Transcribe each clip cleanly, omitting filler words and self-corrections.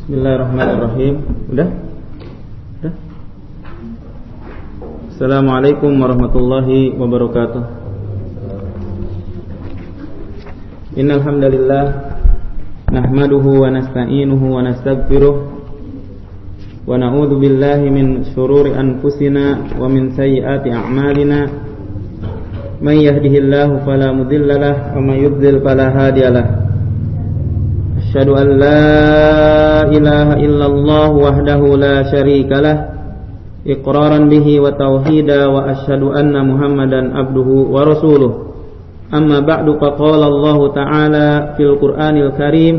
Bismillahirrahmanirrahim. Udah? Assalamualaikum warahmatullahi wabarakatuh. Innal hamdalillah nahmaduhu wa nasta'inuhu wa nastaghfiruh wa na'udzu billahi min shururi anfusina wa min sayyiati a'malina. May yahdihillahu fala mudilla lahu wa may yudlil fala hadiya lahu. Asyhadu an la ilaha illallah wahdahu la syarika lah iqraran bihi wa tauhida wa asyhadu anna Muhammadan abduhu wa rasuluh. Amma ba'du, faqala Allah ta'ala fil Qur'anil Karim,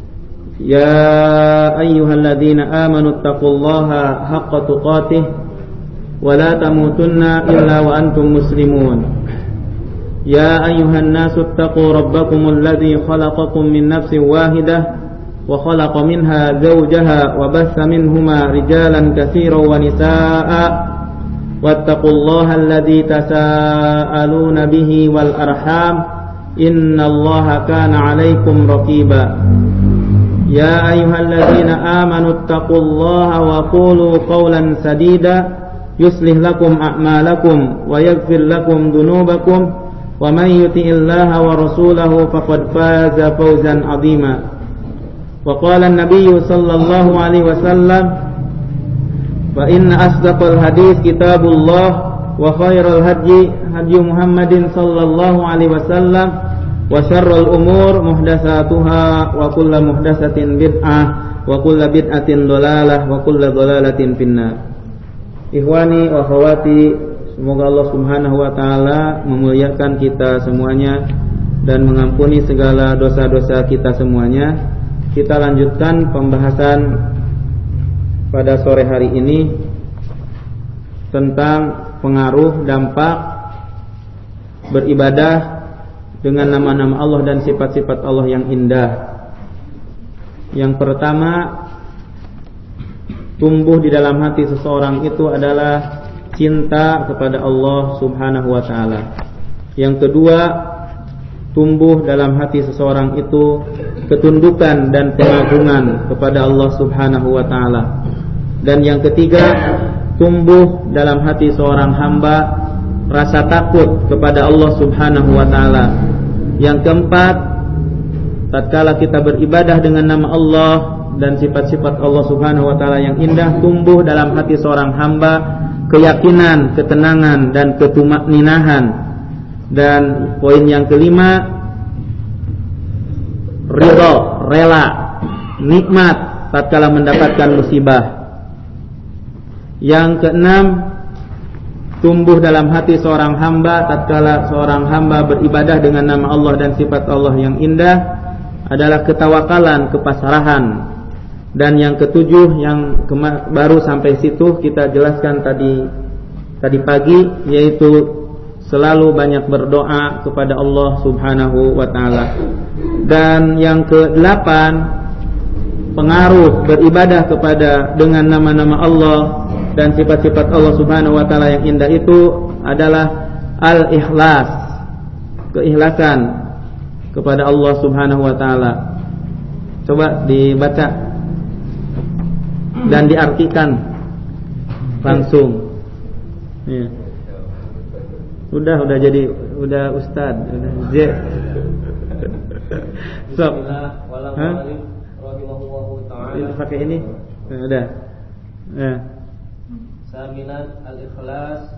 ya ayyuhalladzina amanu taqullaha haqqa tuqatih wa la tamutunna illa wa antum muslimun. يا أيها الناس اتقوا ربكم الذي خلقكم من نفس واحدة وخلق منها زوجها وبث منهما رجالا كثيرا ونساء واتقوا الله الذي تساءلون به والأرحام إن الله كان عليكم رقيبا يا أيها الذين آمنوا اتقوا الله وقولوا قولا سديدا يصلح لكم أعمالكم ويغفر لكم ذنوبكم ومن يطع الله ورسوله فقد فاز فوزا عظيما. وقال النبي صلى الله عليه وسلم فإن أصدق الحديث كتاب الله وخير الهدي هدي محمد صلى الله عليه وسلم وشر الأمور محدثاتها وكل محدثة بدعة وكل بدعة ضلالة وكل ضلالة في النار. Ikhwani wa akhwati, semoga Allah Subhanahu wa taala memuliakan kita semuanya dan mengampuni segala dosa-dosa kita semuanya. Kita lanjutkan pembahasan pada sore hari ini tentang pengaruh dampak beribadah dengan nama-nama Allah dan sifat-sifat Allah yang indah. Yang pertama, tumbuh di dalam hati seseorang itu adalah cinta kepada Allah Subhanahu wa taala. Yang kedua, tumbuh dalam hati seseorang itu ketundukan dan pengagungan kepada Allah Subhanahu wa taala. Dan yang ketiga, tumbuh dalam hati seorang hamba rasa takut kepada Allah Subhanahu wa taala. Yang keempat, tatkala kita beribadah dengan nama Allah dan sifat-sifat Allah Subhanahu wa taala yang indah, tumbuh dalam hati seorang hamba keyakinan, ketenangan dan ketumakninahan. Dan poin yang kelima, ridha, rela, nikmat tatkala mendapatkan musibah. Yang keenam, tumbuh dalam hati seorang hamba tatkala seorang hamba beribadah dengan nama Allah dan sifat Allah yang indah adalah ketawakalan, kepasrahan. Dan yang ketujuh, yang baru sampai situ kita jelaskan tadi pagi, yaitu selalu banyak berdoa kepada Allah Subhanahu wa taala. Dan yang kedelapan, pengaruh beribadah dengan nama-nama Allah dan sifat-sifat Allah Subhanahu wa taala yang indah itu adalah al-ikhlas, keikhlasan kepada Allah Subhanahu wa taala. Coba dibaca dan diartikan langsung. Ya. Udah ustad, udah Z. So, pakai ini. Udah. Ya. Saminan al-ikhlas.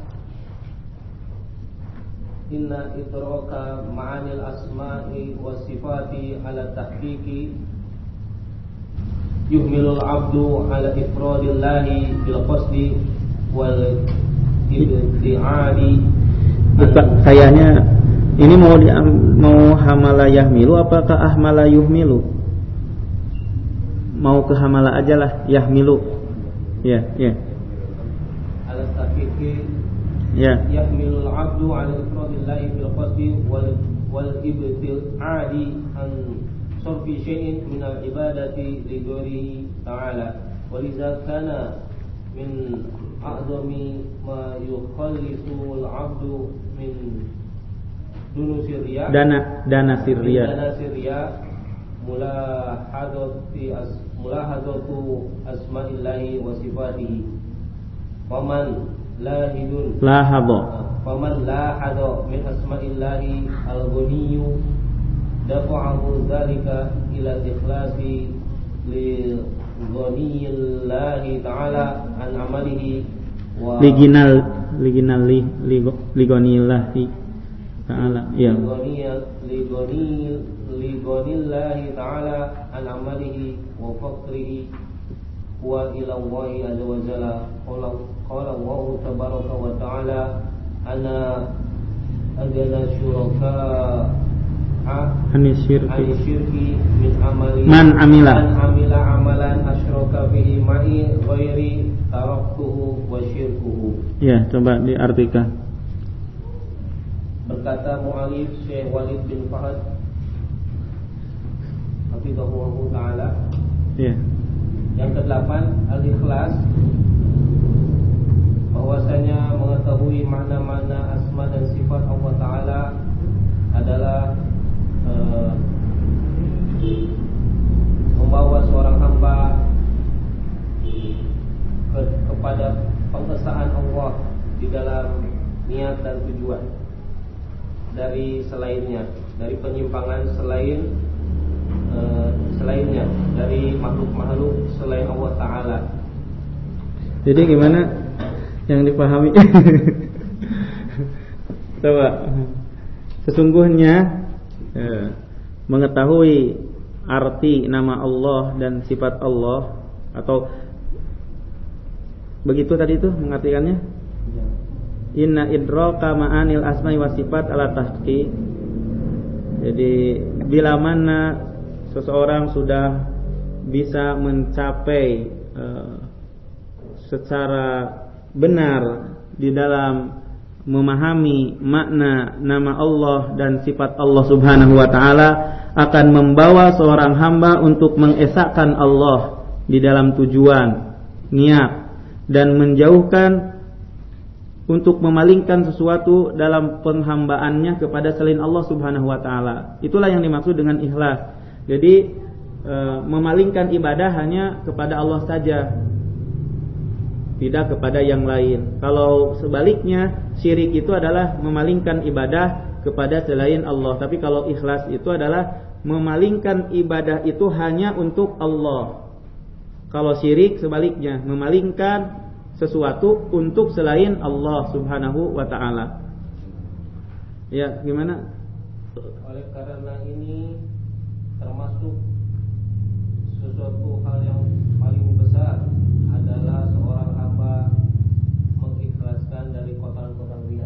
Inna idraka ma'anil asma'i was sifati ala tahqiqi yuhmilul abdu ala ifradillahi bil qasdi wal ibti'adi. Kayaknya ini mau hamala yahmilu apakah ahmala yuhmilu? Mau ke hamala aja lah, yahmilu. Ya. Ala tahqiqi ya. Yahmilul abdu ala ifradillahi bil qasdi wal ibti'adi an sarfi syai'in min al-ibadati li ghairihi ta'ala. Waliza kana min a'zami ma yukhallisu al-'abdu min dunusir riya dana sirriya mulahadzatu asma'illahi wa sifatihi. Faman lahadha min asma'illahi al-ghaniyyu dafa'ahu dzalika ila ikhlasi li ghaniyillahi ta'ala an amalihi wa ligonillahi ta'ala ya ligonillahi ta'ala an amalihi wa faqrihi wa ila Allahi azza wa jalla. Qala Allah tabaraka wa ta'ala ana agana syuraka syirki min amali man amila amalan asyraka bihi ma'i ghairi taraktuhu wa syirkuhu. Ya, coba diartikan. Berkata mu'alif Syekh Walid bin Fahad hafizahullah ta'ala. Ya. Yang ke-8 al-ikhlas, bahwasanya mengetahui makna-makna asma dan sifat Allah Ta'ala adalah membawa seorang hamba kepada pengesaan Allah di dalam niat dan tujuan dari selainnya, dari penyimpangan selainnya, dari makhluk-makhluk selain Allah Ta'ala. Jadi gimana yang dipahami? Coba. Sesungguhnya mengetahui arti nama Allah dan sifat Allah, atau begitu tadi itu mengartikannya. Inna idraka ma'anil asma'i wa sifat ala tahqiq. Jadi bila mana seseorang sudah bisa mencapai secara benar di dalam memahami makna nama Allah dan sifat Allah Subhanahu wa ta'ala, akan membawa seorang hamba untuk mengesahkan Allah di dalam tujuan, niat, dan menjauhkan untuk memalingkan sesuatu dalam penghambaannya kepada selain Allah Subhanahu wa ta'ala. Itulah yang dimaksud dengan ikhlas. Jadi memalingkan ibadah hanya kepada Allah saja, tidak kepada yang lain. Kalau sebaliknya, syirik itu adalah memalingkan ibadah kepada selain Allah. Tapi kalau ikhlas itu adalah memalingkan ibadah itu hanya untuk Allah. Kalau syirik sebaliknya, memalingkan sesuatu untuk selain Allah Subhanahu wa ta'ala. Ya, gimana? Oleh karena ini termasuk sesuatu hal yang paling besar adalah seorang hamba mengikhlaskan dari kotoran-kotoran riya.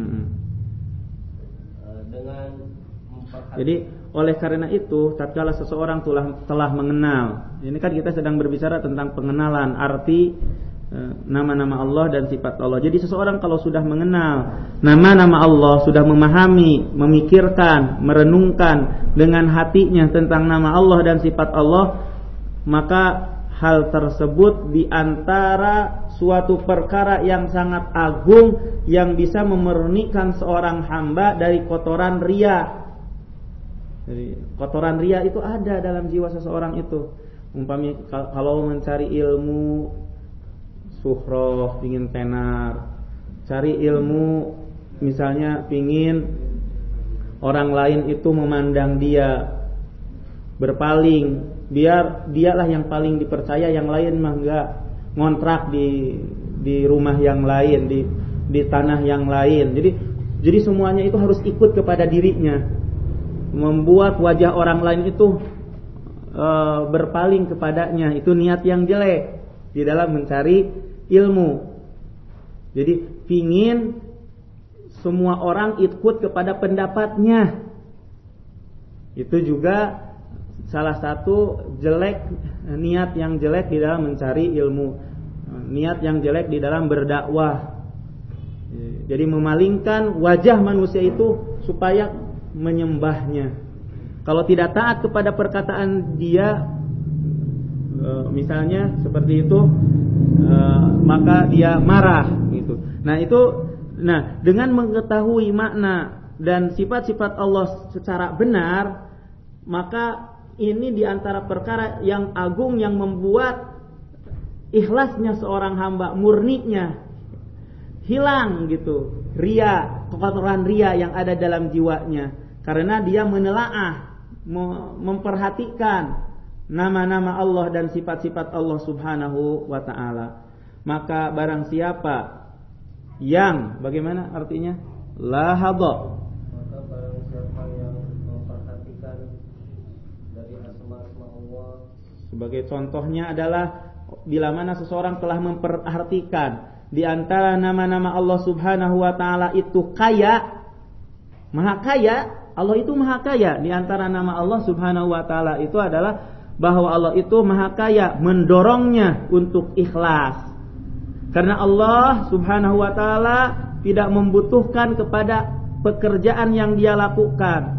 Dengan jadi oleh karena itu, tatkala seseorang telah mengenal, ini kan kita sedang berbicara tentang pengenalan arti nama-nama Allah dan sifat Allah. Jadi seseorang kalau sudah mengenal nama-nama Allah, sudah memahami, memikirkan, merenungkan dengan hatinya tentang nama Allah dan sifat Allah, maka hal tersebut diantara suatu perkara yang sangat agung yang bisa memurnikan seorang hamba dari kotoran riya. Jadi kotoran riya itu ada dalam jiwa seseorang itu. Umpamanya kalau mencari ilmu suhroh, pingin tenar, cari ilmu misalnya pingin orang lain itu memandang dia, berpaling, biar dialah yang paling dipercaya, yang lain mah enggak, ngontrak di rumah yang lain, di tanah yang lain. Jadi semuanya itu harus ikut kepada dirinya, membuat wajah orang lain itu berpaling kepadanya. Itu niat yang jelek di dalam mencari ilmu. Jadi pingin semua orang ikut kepada pendapatnya. Itu juga salah satu niat yang jelek di dalam mencari ilmu, niat yang jelek di dalam berdakwah. Jadi memalingkan wajah manusia itu supaya menyembahnya. Kalau tidak taat kepada perkataan dia, misalnya seperti itu, maka dia marah gitu. Nah, dengan mengetahui makna dan sifat-sifat Allah secara benar, maka ini diantara perkara yang agung yang membuat ikhlasnya seorang hamba, murninya hilang gitu, ria, kekotoran ria yang ada dalam jiwanya, karena dia menelaah, memperhatikan nama-nama Allah dan sifat-sifat Allah Subhanahu wa ta'ala. Maka barang siapa yang, bagaimana artinya? La hadha. Maka barang siapa yang memperhatikan dari asma-asma Allah. Sebagai contohnya adalah bila mana seseorang telah memperhatikan di antara nama-nama Allah Subhanahu wa ta'ala itu kaya, maha kaya. Allah itu maha kaya. Di antara nama Allah Subhanahu wa ta'ala itu adalah bahwa Allah itu maha kaya, mendorongnya untuk ikhlas. Karena Allah Subhanahu wa ta'ala tidak membutuhkan kepada pekerjaan yang dia lakukan.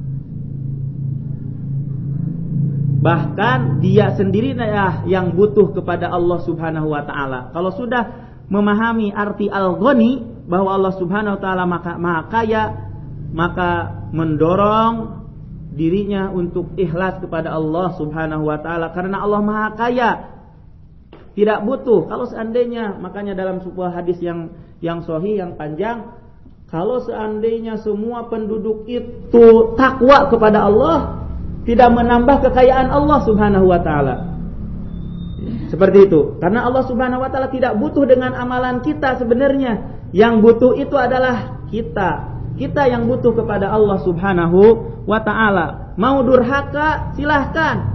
Bahkan dia sendiri yang butuh kepada Allah Subhanahu wa ta'ala. Kalau sudah memahami arti al-ghani, bahwa Allah Subhanahu wa ta'ala maha kaya, maka mendorong dirinya untuk ikhlas kepada Allah Subhanahu wa ta'ala. Karena Allah maha kaya, tidak butuh. Kalau seandainya, makanya dalam sebuah hadis yang sahih, yang panjang, kalau seandainya semua penduduk itu takwa kepada Allah, tidak menambah kekayaan Allah Subhanahu wa ta'ala. Seperti itu. Karena Allah Subhanahu wa ta'ala tidak butuh dengan amalan kita sebenarnya. Yang butuh itu adalah kita. Kita yang butuh kepada Allah Subhanahu wa ta'ala. Mau durhaka, silahkan.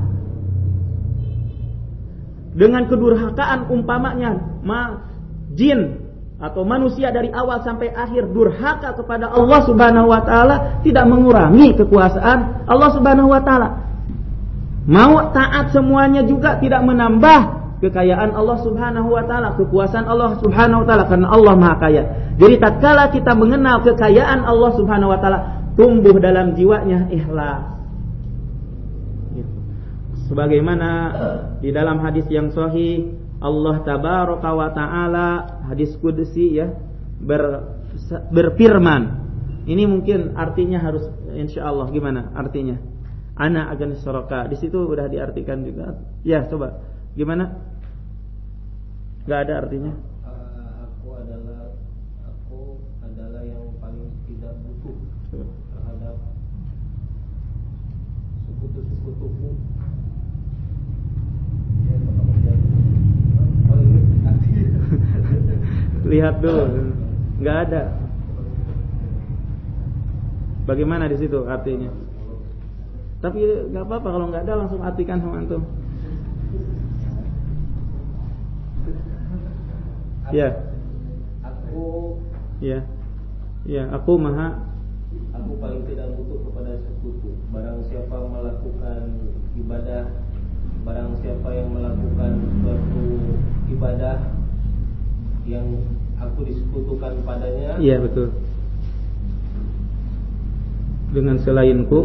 Dengan kedurhakaan umpamanya jin atau manusia dari awal sampai akhir durhaka kepada Allah Subhanahu wa ta'ala, tidak mengurangi kekuasaan Allah Subhanahu wa ta'ala. Mau taat semuanya juga tidak menambah kekayaan Allah Subhanahu wa ta'ala, kekuasaan Allah Subhanahu wa ta'ala, karena Allah maha kaya. Jadi tatkala kita mengenal kekayaan Allah Subhanahu wa ta'ala, tumbuh dalam jiwanya ikhlas. Sebagaimana di dalam hadis yang sahih, Allah tabaraka wa ta'ala, hadis qudsi ya, berfirman. Ini mungkin artinya harus insyaallah gimana artinya? Ana agan syuraka. Di situ udah diartikan juga. Ya, coba. Gimana? Enggak ada artinya. Aku adalah yang paling tidak butuh terhadap sekutu-sekutuku. Lihat dulu, nggak ada. Bagaimana di situ artinya? Tapi nggak apa-apa kalau nggak ada, langsung artikan sama antum. Ya. Aku. Ya. Ya, aku maha. Aku paling tidak butuh kepada sekutu. Barang siapa melakukan ibadah, barang siapa yang melakukan suatu ibadah yang aku disekutukan padanya, iya betul, dengan selainku,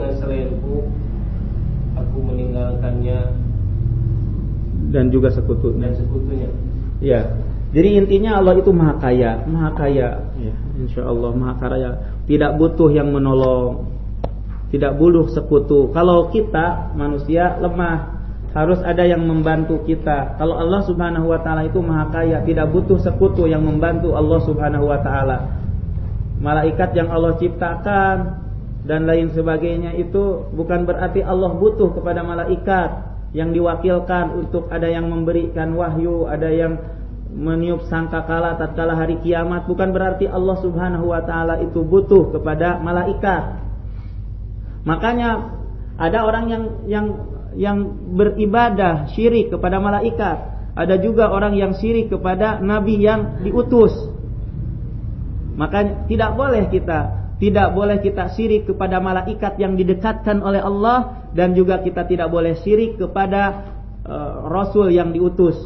aku meninggalkannya dan juga sekutunya. Ya, jadi intinya Allah itu maha kaya, ya, insyaallah maha kaya, tidak butuh yang menolong, tidak butuh sekutu. Kalau kita manusia lemah, harus ada yang membantu kita. Kalau Allah Subhanahu wa ta'ala itu maha kaya, tidak butuh sekutu yang membantu Allah Subhanahu wa ta'ala. Malaikat yang Allah ciptakan dan lain sebagainya itu bukan berarti Allah butuh kepada malaikat yang diwakilkan untuk ada yang memberikan wahyu, ada yang meniup sangkakala tatkala hari kiamat. Bukan berarti Allah Subhanahu wa ta'ala itu butuh kepada malaikat. Makanya ada orang yang beribadah syirik kepada malaikat. Ada juga orang yang syirik kepada nabi yang diutus. Makanya tidak boleh kita syirik kepada malaikat yang didekatkan oleh Allah, dan juga kita tidak boleh syirik kepada rasul yang diutus.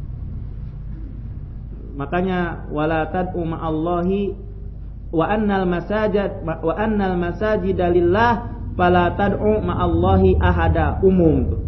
Makanya wala tad'u ma'allahi wa annal masajida lillah fala tad'u ma'allahi ahada, umum.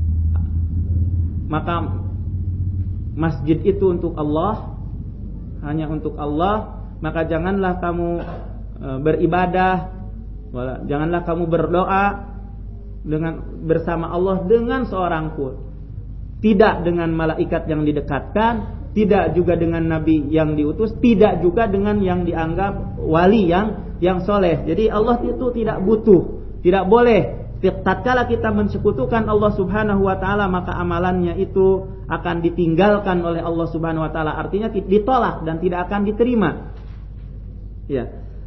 Maka masjid itu untuk Allah, hanya untuk Allah. Maka janganlah kamu beribadah, janganlah kamu berdoa bersama Allah dengan seorang pun. Tidak dengan malaikat yang didekatkan, tidak juga dengan nabi yang diutus, tidak juga dengan yang dianggap wali yang soleh. Jadi Allah itu tidak butuh, tidak boleh. Tatkala kita mensekutukan Allah Subhanahu wa taala, maka amalannya itu akan ditinggalkan oleh Allah Subhanahu wa taala. Artinya ditolak dan tidak akan diterima. Ya.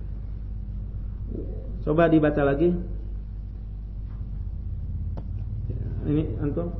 Coba dibaca lagi. Ini antum.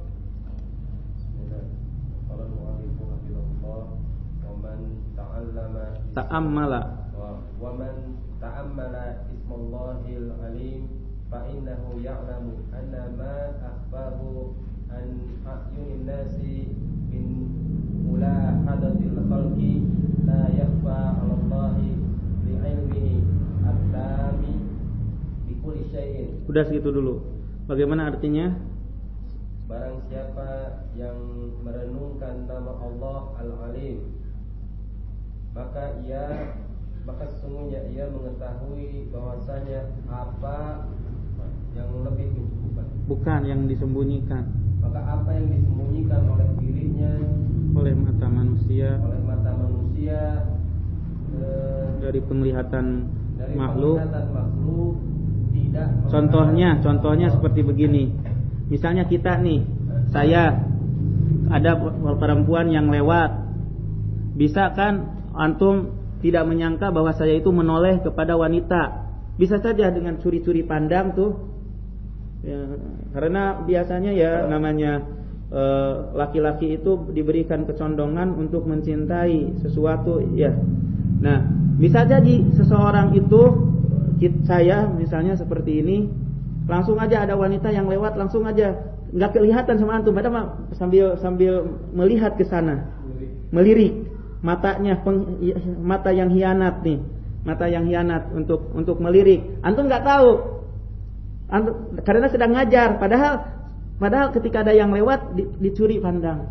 Ta'ammala wa man ta'ammala ismallahil alim fa innahu ya'lamu anna ma akhfahu an a'yunin nasi min mulahadatil khalqi la yakhfa 'ala Allahi bi'ilmihi at-tami bi kulli syai'in. Udah segitu dulu. Bagaimana artinya? Barang siapa yang merenungkan nama Allah Al-Alim, maka sesungguhnya ia mengetahui bahwasanya apa yang lebih mencukupkan, bukan yang disembunyikan. Maka apa yang disembunyikan oleh dirinya, oleh mata manusia dari penglihatan makhluk tidak. Contohnya seperti begini. Misalnya kita nih, saya ada perempuan yang lewat, bisa kan antum tidak menyangka bahwa saya itu menoleh kepada wanita? Bisa saja dengan curi-curi pandang tuh ya, karena biasanya ya namanya laki-laki itu diberikan kecondongan untuk mencintai sesuatu ya. Nah, bisa jadi seseorang itu, saya misalnya seperti ini, langsung aja ada wanita yang lewat, langsung aja nggak kelihatan sama antum, padahal sambil melihat ke sana, melirik matanya, mata yang hianat nih, mata yang hianat untuk melirik. Antum nggak tahu, karena sedang ngajar. Padahal ketika ada yang lewat dicuri pandang.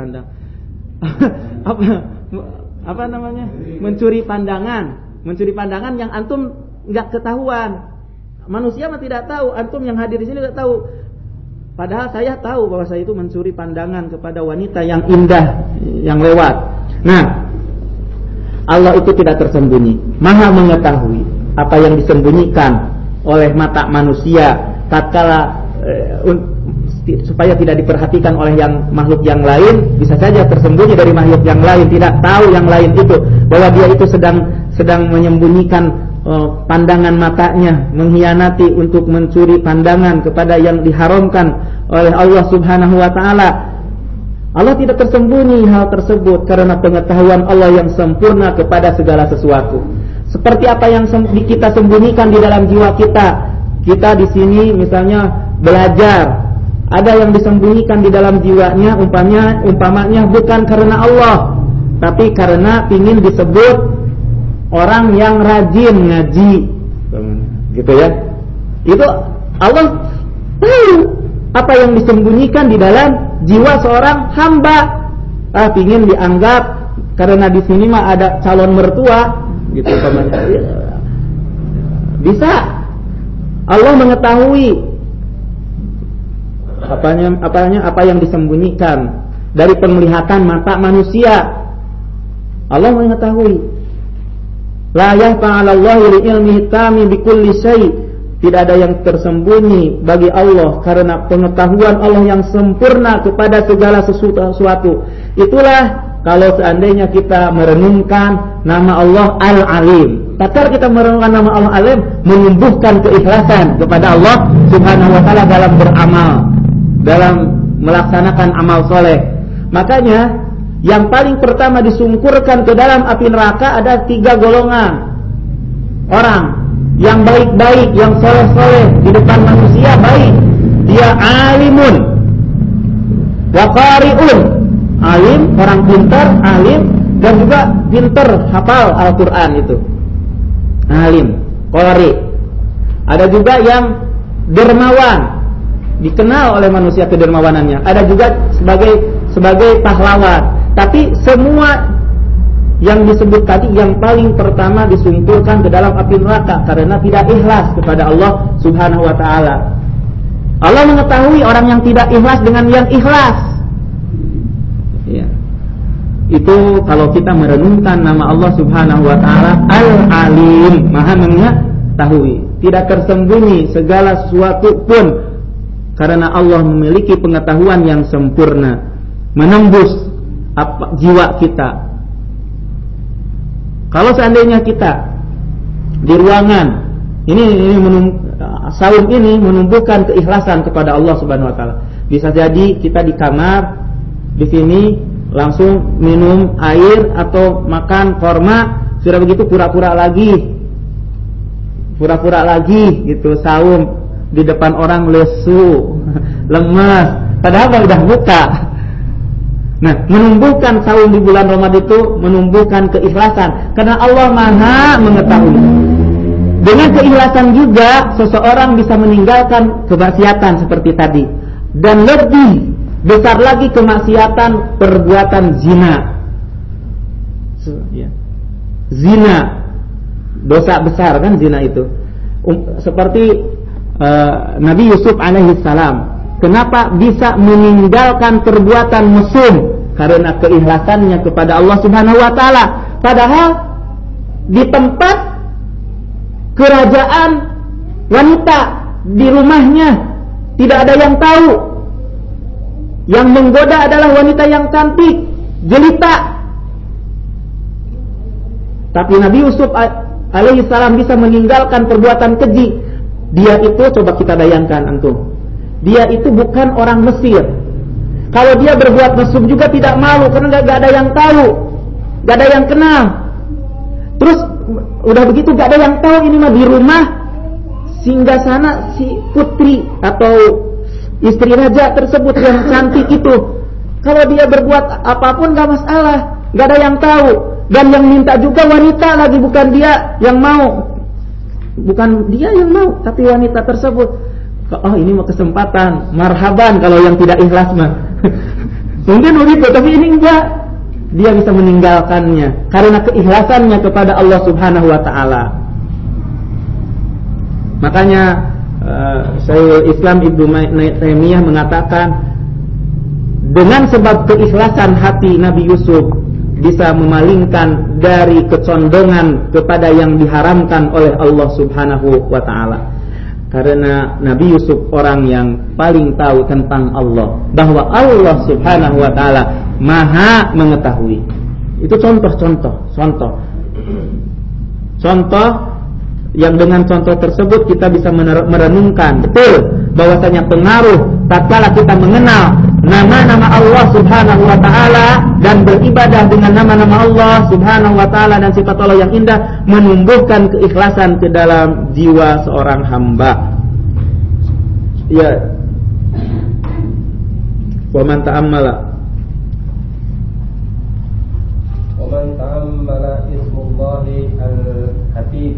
apa namanya? Mencuri pandangan yang antum nggak ketahuan. Manusia mah tidak tahu, antum yang hadir di sini tidak tahu. Padahal saya tahu bahwa saya itu mencuri pandangan kepada wanita yang indah yang lewat. Nah, Allah itu tidak tersembunyi, Maha mengetahui apa yang disembunyikan oleh mata manusia tatkala supaya tidak diperhatikan oleh makhluk yang lain. Bisa saja tersembunyi dari makhluk yang lain, tidak tahu yang lain itu bahwa dia itu sedang menyembunyikan pandangan matanya, mengkhianati untuk mencuri pandangan kepada yang diharamkan oleh Allah Subhanahu wa taala. Allah tidak tersembunyi hal tersebut karena pengetahuan Allah yang sempurna kepada segala sesuatu. Seperti apa yang kita sembunyikan di dalam jiwa kita. Kita di sini misalnya belajar, ada yang disembunyikan di dalam jiwanya, umpamanya bukan karena Allah, tapi karena ingin disebut orang yang rajin ngaji, gitu ya. Itu Allah tahu apa yang disembunyikan di dalam jiwa seorang hamba. Ingin dianggap karena di sini mah ada calon mertua, gitu umpamanya. Bisa. Allah mengetahui apa yang disembunyikan dari penglihatan mata manusia. Allah mengetahui. La yahfa 'ala Allahi li ilmihi tami bi kulli syai'. Tidak ada yang tersembunyi bagi Allah karena pengetahuan Allah yang sempurna kepada segala sesuatu. Itulah kalau seandainya kita merenungkan nama Allah Al-Alim. Tatkala kita merenungkan nama Allah Al-Alim, menumbuhkan keikhlasan kepada Allah Subhanahu wa taala dalam beramal, dalam melaksanakan amal soleh. Makanya yang paling pertama disungkurkan ke dalam api neraka ada 3 golongan orang. Yang baik-baik, yang soleh-soleh di depan manusia baik. Dia alimun wa qari'un. Alim, orang pintar, alim, dan juga pintar hafal Al-Quran itu. Alim, qari'. Ada juga yang dermawan, dikenal oleh manusia kedermawanannya. Ada juga sebagai pahlawan. Tapi semua yang disebut tadi yang paling pertama disungkurkan ke dalam api neraka karena tidak ikhlas kepada Allah Subhanahu wa taala. Allah mengetahui orang yang tidak ikhlas dengan yang ikhlas. Ya. Itu kalau kita merenungkan nama Allah Subhanahu wa taala Al-Alim, Maha mengetahui, tidak tersembunyi segala sesuatu pun, karena Allah memiliki pengetahuan yang sempurna, menembus jiwa kita. Kalau seandainya kita di ruangan ini saum ini menumbuhkan keikhlasan kepada Allah Subhanahu wa taala. Bisa jadi kita di kamar di sini langsung minum air atau makan korma, sudah begitu pura-pura lagi gitu, saum di depan orang lesu, lemas, padahal udah buka. Nah, menumbuhkan saum di bulan Ramadan itu menumbuhkan keikhlasan, karena Allah Maha mengetahui. Dengan keikhlasan juga seseorang bisa meninggalkan kemaksiatan seperti tadi, dan lebih besar lagi kemaksiatan perbuatan zina. Zina, dosa besar kan zina itu. Seperti Nabi Yusuf alaihissalam, kenapa bisa meninggalkan perbuatan mesum? Karena keikhlasannya kepada Allah Subhanahu wa taala. Padahal di tempat kerajaan wanita, di rumahnya tidak ada yang tahu. Yang menggoda adalah wanita yang cantik, jelita. Tapi Nabi Yusuf alaihissalam bisa meninggalkan perbuatan keji. Dia itu, coba kita bayangkan antum, dia itu bukan orang Mesir. Kalau dia berbuat mesum juga tidak malu, karena gak ada yang tahu, gak ada yang kenal. Terus udah begitu gak ada yang tahu, ini mah di rumah singgasana si putri atau istri raja tersebut yang cantik itu. Kalau dia berbuat apapun gak masalah, gak ada yang tahu. Dan yang minta juga wanita lagi, bukan dia yang mau. Bukan dia yang mau, tapi wanita tersebut. Oh, ini mau kesempatan, marhaban kalau yang tidak ikhlas mah. Mungkin begitu, tapi ini enggak. Dia bisa meninggalkannya karena keikhlasannya kepada Allah Subhanahu wa taala. Makanya Syekhul Islam Ibnu Taimiyah mengatakan, dengan sebab keikhlasan hati Nabi Yusuf bisa memalingkan dari kecondongan kepada yang diharamkan oleh Allah Subhanahu wa taala. Karena Nabi Yusuf orang yang paling tahu tentang Allah, bahwa Allah Subhanahu wa taala Maha mengetahui. Itu contoh yang dengan contoh tersebut kita bisa merenungkan betul bahwasanya pengaruh tatkala kita mengenal nama-nama Allah Subhanahu wa taala dan beribadah dengan nama-nama Allah Subhanahu wa taala dan sifat Allah yang indah, menumbuhkan keikhlasan ke dalam jiwa seorang hamba. Ya. Wa man ta'ammala ismullahi al-Habib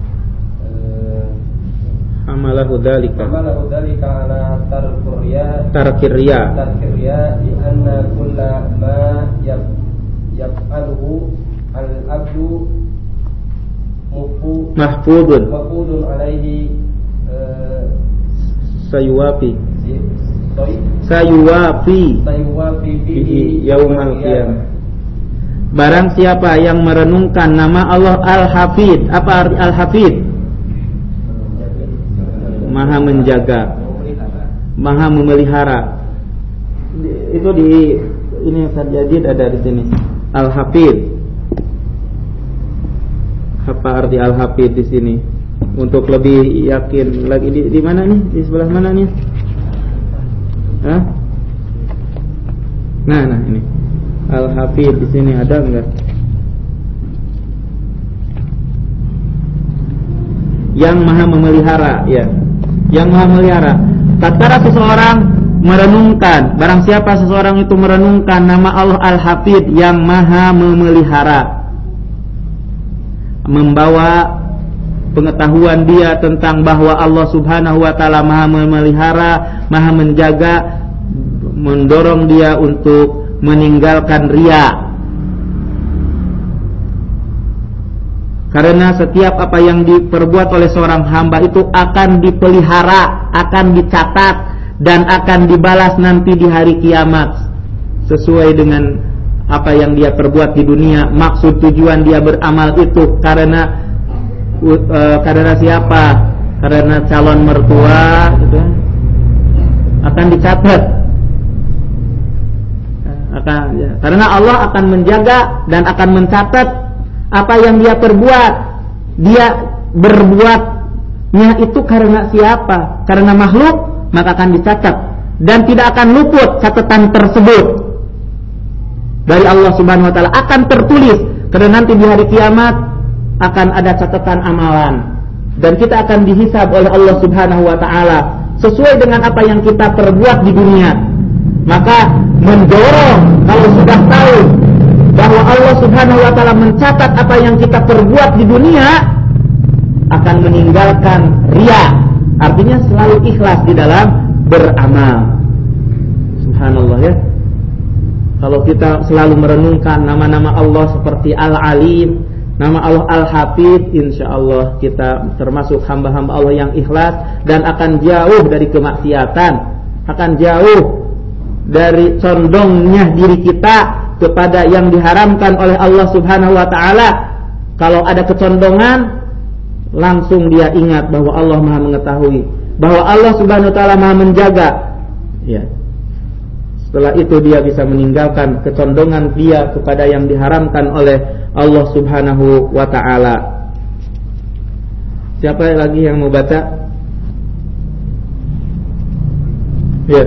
amalahu dzalika ala tarkirya li anna kulla ma yaf'aluhu al-abdu mahfudun alaihi sayuwafi bihi yaumal qiyamah. Barang siapa yang merenungkan nama Allah Al-Hafid. Apa arti Al-Hafid? Maha menjaga, Maha memelihara. Itu di ini Sajadid ada di sini. Al-Hafid. Apa arti Al-Hafid di sini? Untuk lebih yakin lagi di mana nih? Di sebelah mana nih? Hah? Nah ini. Al-Hafid di sini ada enggak? Yang Maha memelihara, ya. Yang Maha memelihara. Tatkala seseorang merenungkan, barang siapa seseorang itu merenungkan nama Allah Al-Hafid yang Maha memelihara, membawa pengetahuan dia tentang bahwa Allah Subhanahu wa taala Maha memelihara, Maha menjaga, mendorong dia untuk meninggalkan riya. Karena setiap apa yang diperbuat oleh seorang hamba itu akan dipelihara, akan dicatat, dan akan dibalas nanti di hari kiamat sesuai dengan apa yang dia perbuat di dunia. Maksud tujuan dia beramal itu karena siapa? Karena calon mertua gitu, akan dicatat. Karena Allah akan menjaga dan akan mencatat apa yang dia perbuat. Dia berbuatnya itu karena siapa? Karena makhluk, maka akan dicatat dan tidak akan luput catatan tersebut dari Allah Subhanahu wa taala, akan tertulis. Karena nanti di hari kiamat akan ada catatan amalan dan kita akan dihisab oleh Allah Subhanahu wa taala sesuai dengan apa yang kita perbuat di dunia. Maka mendorong, kalau sudah tahu bahwa Allah Subhanahu wa taala mencatat apa yang kita perbuat di dunia, akan meninggalkan riya. Artinya selalu ikhlas di dalam beramal. Subhanallah ya. Kalau kita selalu merenungkan nama-nama Allah seperti Al-Alim, nama Allah Al-Hafidz, insyaallah kita termasuk hamba-hamba Allah yang ikhlas dan akan jauh dari kemaksiatan, akan jauh dari condongnya diri kita kepada yang diharamkan oleh Allah Subhanahu wa taala. Kalau ada kecondongan, langsung dia ingat bahwa Allah Maha mengetahui, bahwa Allah Subhanahu wa taala Maha menjaga. Ya. Setelah itu dia bisa meninggalkan kecondongan dia kepada yang diharamkan oleh Allah Subhanahu wa taala. Siapa lagi yang mau baca? Ya.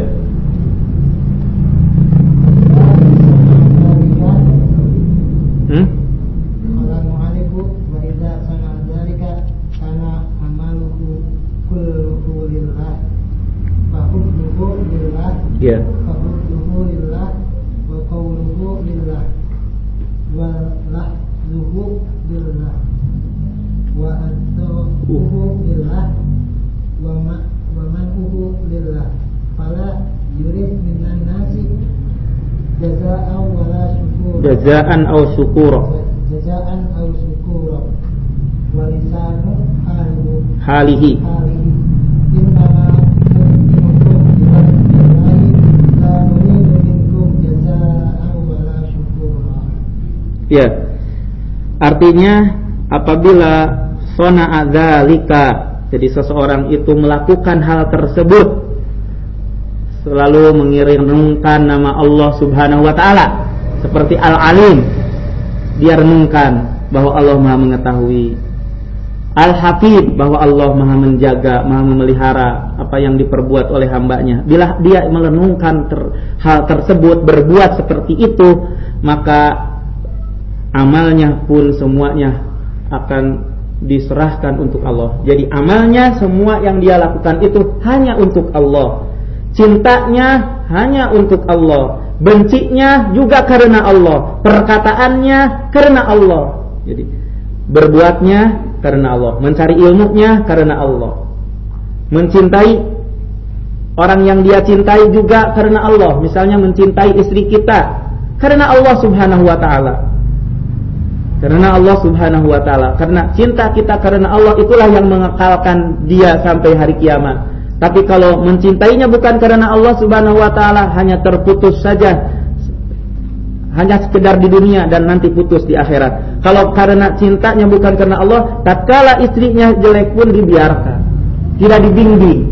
Ya. Fahudduhu lillah wa qawluhu lillah wa lahzuhu lillah wa adduhu lillah wa man'uhu lillah fala yurid minan nasi jaza'an wala syukura jaza'an aw syukura wa lisanu halihi innama ya, artinya apabila sona'a dzalika, jadi seseorang itu melakukan hal tersebut, selalu mengiringkan nama Allah Subhanahu wa taala seperti Al-Alim, dia renungkan bahwa Allah Maha mengetahui, Al-Hafidz, bahwa Allah Maha menjaga, Maha memelihara apa yang diperbuat oleh hambanya. Bila dia merenungkan hal tersebut, berbuat seperti itu, maka amalnya pun semuanya akan diserahkan untuk Allah. Jadi amalnya semua yang dia lakukan itu hanya untuk Allah. Cintanya hanya untuk Allah. Bencinya juga karena Allah. Perkataannya karena Allah. Jadi berbuatnya karena Allah. Mencari ilmunya karena Allah. Mencintai orang yang dia cintai juga karena Allah. Misalnya mencintai istri kita karena Allah Subhanahu wa taala. Karena Allah Subhanahu wa taala, karena cinta kita karena Allah itulah yang mengekalkan dia sampai hari kiamat. Tapi kalau mencintainya bukan karena Allah Subhanahu wa taala, hanya terputus saja, hanya sekedar di dunia dan nanti putus di akhirat. Kalau karena cintanya bukan karena Allah, tatkala istrinya jelek pun dibiarkan, tidak dibimbing.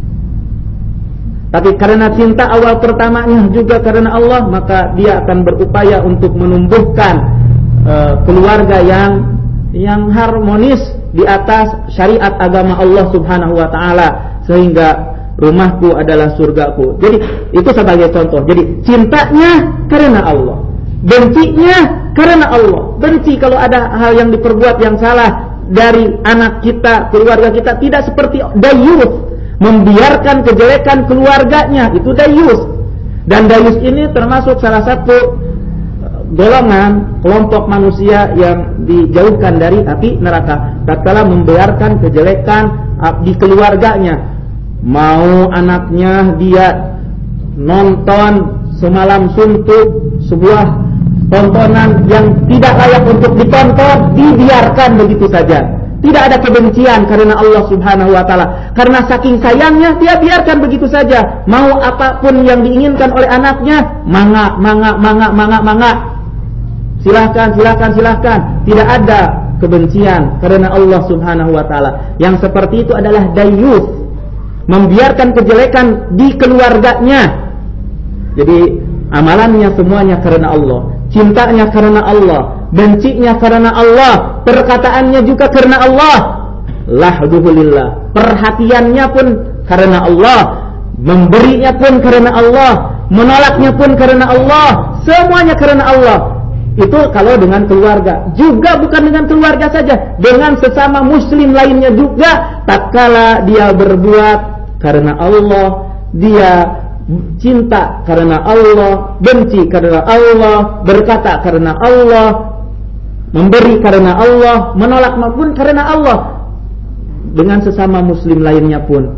Tapi karena cinta awal pertamanya juga karena Allah, maka dia akan berupaya untuk menumbuhkan keluarga yang harmonis di atas syariat agama Allah Subhanahu wa taala, sehingga rumahku adalah surgaku. Jadi itu sebagai contoh. Jadi cintanya karena Allah, bencinya karena Allah. Benci kalau ada hal yang diperbuat yang salah dari anak kita, keluarga kita, tidak seperti dayus, membiarkan kejelekan keluarganya, itu dayus. Dan dayus ini termasuk salah satu golongan kelompok manusia yang dijauhkan dari api neraka tatkala membiarkan kejelekan di keluarganya. Mau anaknya dia nonton semalam suntuk sebuah tontonan yang tidak layak untuk ditonton, dibiarkan begitu saja. Tidak ada kebencian karena Allah Subhanahu wa taala. Karena saking sayangnya dia biarkan begitu saja. Mau apapun yang diinginkan oleh anaknya, mangga. Silahkan. Tidak ada kebencian karena Allah Subhanahu wa taala. Yang seperti itu adalah dayyus, membiarkan kejelekan di keluarganya. Jadi amalannya semuanya karena Allah, cintanya karena Allah, bencinya karena Allah, perkataannya juga karena Allah. Lahduhu lillah, perhatiannya pun karena Allah, memberinya pun karena Allah, menolaknya pun karena Allah, semuanya karena Allah. Itu kalau dengan keluarga. Juga bukan dengan keluarga saja, dengan sesama muslim lainnya juga. Tatkala dia berbuat karena Allah, dia cinta karena Allah, benci karena Allah, berkata karena Allah, memberi karena Allah, menolak maupun karena Allah, dengan sesama muslim lainnya pun.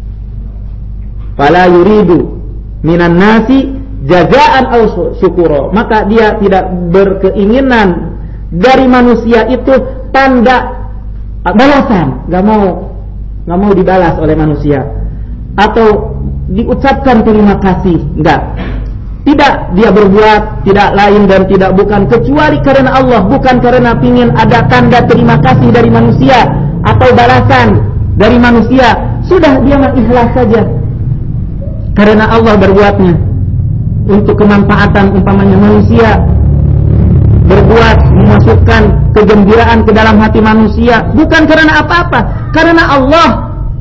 Fala yuridu minan nasi jazaan aw syukura, maka dia tidak berkeinginan dari manusia itu tanda balasan, enggak mau dibalas oleh manusia atau diucapkan terima kasih, enggak. Tidak, dia berbuat tidak lain dan tidak bukan kecuali karena Allah, bukan karena ingin ada tanda terima kasih dari manusia atau balasan dari manusia. Sudah, dia ikhlas saja karena Allah berbuatnya untuk kemanfaatan umpamanya manusia, berbuat memasukkan kegembiraan ke dalam hati manusia, bukan karena apa-apa, karena Allah,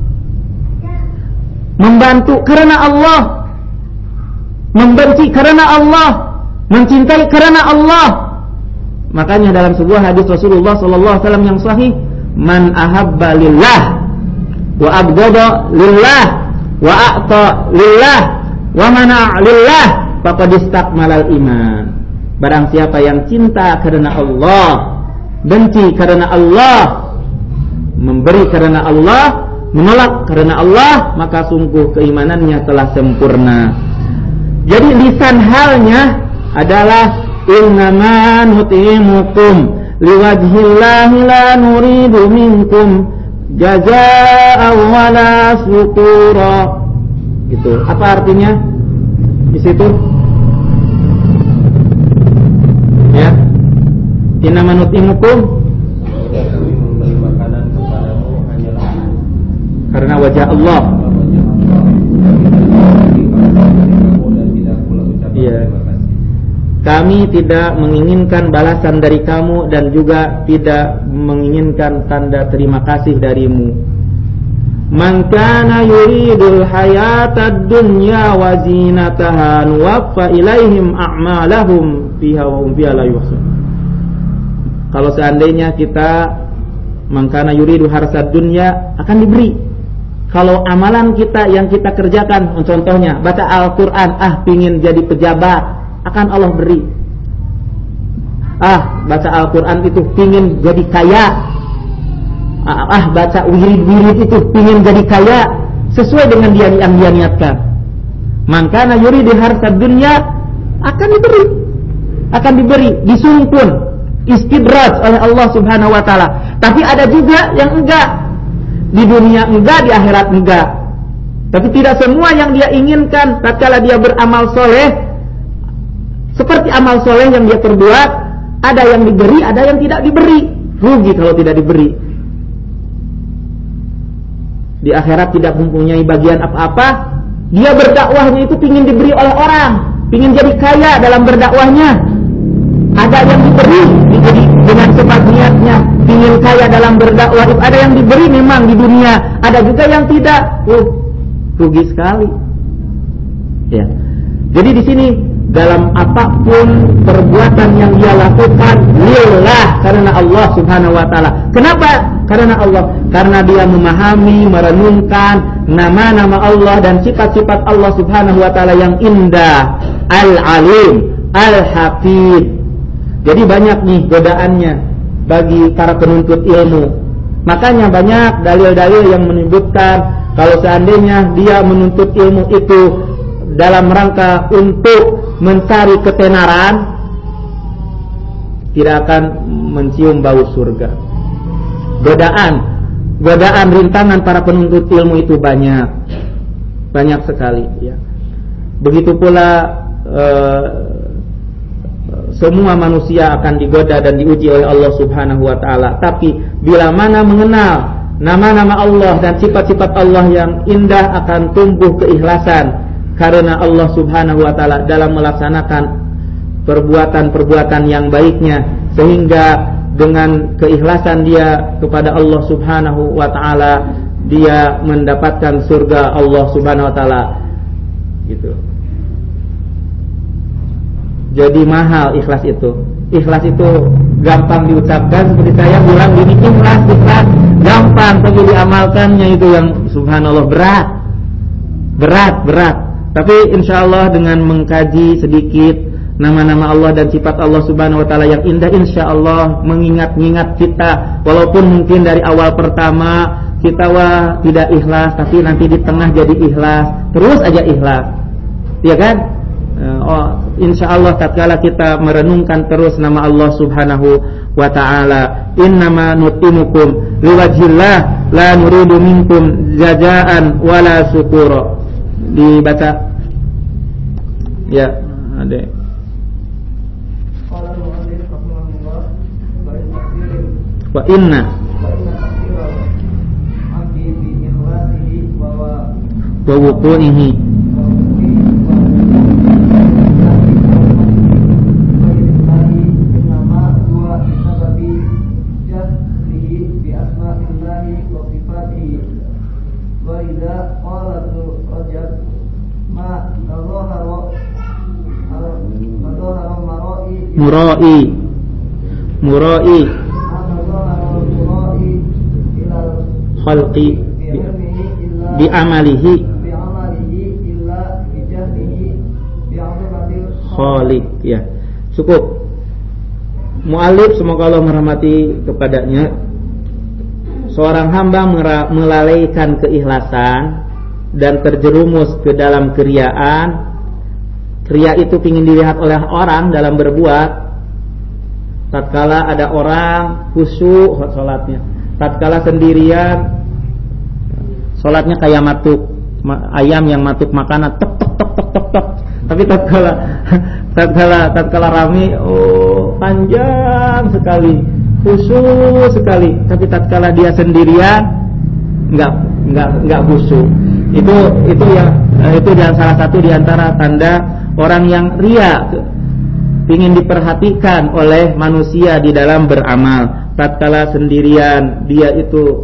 membantu karena Allah, membenci karena Allah, mencintai karena Allah. Makanya dalam sebuah hadis Rasulullah SAW yang sahih, man ahabba lillah wa abghada lillah wa a'ta lillah wa mana' lillah faqad istakmalal iman. Barang siapa yang cinta karena Allah, benci karena Allah, memberi karena Allah, menolak karena Allah, maka sungguh keimanannya telah sempurna. Jadi lisan halnya adalah innama nutimukum liwajhillahi la nuridu minkum jazaa'a wala syukura. Gitu. Apa artinya di situ? Ya. Innama nutimukum, kami memberi makanan kepadamu hanyalah karena wajah Allah. Iya. Kami tidak menginginkan balasan dari kamu dan juga tidak menginginkan tanda terima kasih darimu. Man kana yuridul hayatad dunya wa zinataha nuwaffa ilaihim a'malahum fiha wa hum fiha la yuhsun. Kalau seandainya kita man kana yuridu harsad dunya, akan diberi. Kalau amalan kita yang kita kerjakan, contohnya baca Al-Quran, pingin jadi pejabat, akan Allah beri. Baca Al-Quran itu pingin jadi kaya, baca wirid-wirid itu pingin jadi kaya, sesuai dengan yang dia niatkan. Man kana yuridu harsad dunya, akan diberi, disumpun, istidraj oleh Allah Subhanahu wa taala. Tapi ada juga yang enggak. Di dunia enggak, di akhirat enggak. Tapi tidak semua yang dia inginkan tatkala dia beramal soleh, seperti amal soleh yang dia perbuat, ada yang diberi, ada yang tidak diberi. Rugi kalau tidak diberi. Di akhirat tidak mempunyai bagian apa-apa. Dia berdakwahnya itu ingin diberi oleh orang, ingin jadi kaya dalam berdakwahnya. Ada yang diberi dengan sebab niatnya ingin kaya dalam berdakwah. Ada yang diberi memang di dunia, ada juga yang tidak. Rugi sekali. Ya. Jadi di sini dalam apapun perbuatan yang dia lakukan lillah, karena Allah Subhanahu wa taala. Kenapa? Karena Allah. Karena dia memahami, merenungkan nama-nama Allah dan sifat-sifat Allah Subhanahu wa taala yang indah, Al-Alim, Al-Hakim. Jadi banyak nih godaannya bagi para penuntut ilmu. Makanya banyak dalil-dalil yang menyebutkan kalau seandainya dia menuntut ilmu itu dalam rangka untuk mencari ketenaran, tidak akan mencium bau surga. godaan rintangan para penuntut ilmu itu banyak sekali ya. Begitu pula semua manusia akan digoda dan diuji oleh Allah Subhanahu wa taala. Tapi bila mana mengenal nama-nama Allah dan sifat-sifat Allah yang indah, akan tumbuh keikhlasan karena Allah Subhanahu wa taala dalam melaksanakan perbuatan-perbuatan yang baiknya, sehingga dengan keikhlasan dia kepada Allah Subhanahu wa taala dia mendapatkan surga Allah Subhanahu wa taala gitu. Jadi mahal ikhlas itu. Ikhlas itu gampang diucapkan, seperti saya bilang gini, ikhlas gampang, tapi diamalkannya itu yang subhanallah berat. Tapi insyaallah dengan mengkaji sedikit nama-nama Allah dan sifat Allah Subhanahu wa taala yang indah, insyaallah mengingat-ingat kita, walaupun mungkin dari awal pertama kita tidak ikhlas, tapi nanti di tengah jadi ikhlas, terus aja ikhlas. Ya kan? Insyaallah tatkala kita merenungkan terus nama Allah Subhanahu wa taala, innama nutimukum liwajhillah la nuridu minkum jazaan wala syukura. Dibaca ya, Adek. Wa inna wa wuqunihi murai khalqi bi amalihi khaliq ya. Cukup. Mu'allif semoga Allah merahmati kepadanya, seorang hamba melalaikan keikhlasan dan terjerumus ke dalam keriaan. Ria itu ingin dilihat oleh orang dalam berbuat. Tatkala ada orang khusyuk salatnya, tatkala sendirian salatnya kayak matuk ayam yang matuk makanan tek. Tapi tatkala rame, panjang sekali, khusyuk sekali. Tapi tatkala dia sendirian enggak khusyuk. Itu salah satu di antara tanda orang yang riya, ingin diperhatikan oleh manusia di dalam beramal. Tatkala sendirian dia itu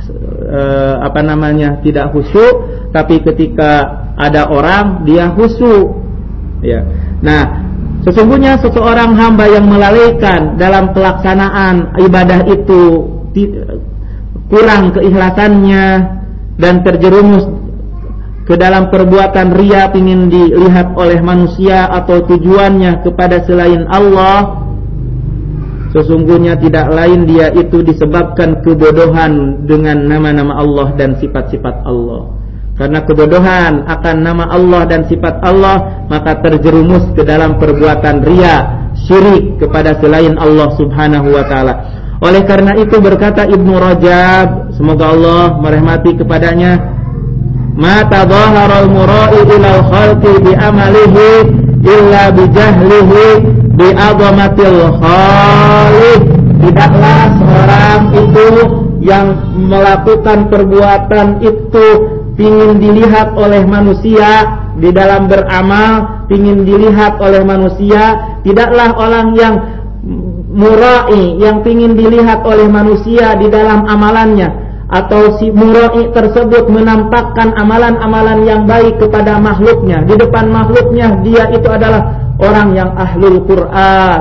tidak khusyuk, tapi ketika ada orang dia khusyuk. Ya. Nah, sesungguhnya seseorang hamba yang melalaikan dalam pelaksanaan ibadah itu, kurang keikhlasannya dan terjerumus ke dalam perbuatan riya, ingin dilihat oleh manusia atau tujuannya kepada selain Allah, sesungguhnya tidak lain dia itu disebabkan kebodohan dengan nama-nama Allah dan sifat-sifat Allah. Karena kebodohan akan nama Allah dan sifat Allah, maka terjerumus ke dalam perbuatan riya, syirik kepada selain Allah Subhanahu wa taala. Oleh karena itu berkata Ibnu Rajab, semoga Allah merahmati kepadanya, ma tadhahara al-mura'i ila al-khalqi bi amalihi illa bi jahlihi bi 'azamatil khaliq. Tidaklah seorang itu yang melakukan perbuatan itu ingin dilihat oleh manusia di dalam beramal, ingin dilihat oleh manusia. Tidaklah orang yang murai, yang ingin dilihat oleh manusia di dalam amalannya, atau si murai tersebut menampakkan amalan-amalan yang baik kepada makhluknya. Di depan makhluknya dia itu adalah orang yang ahlul Quran,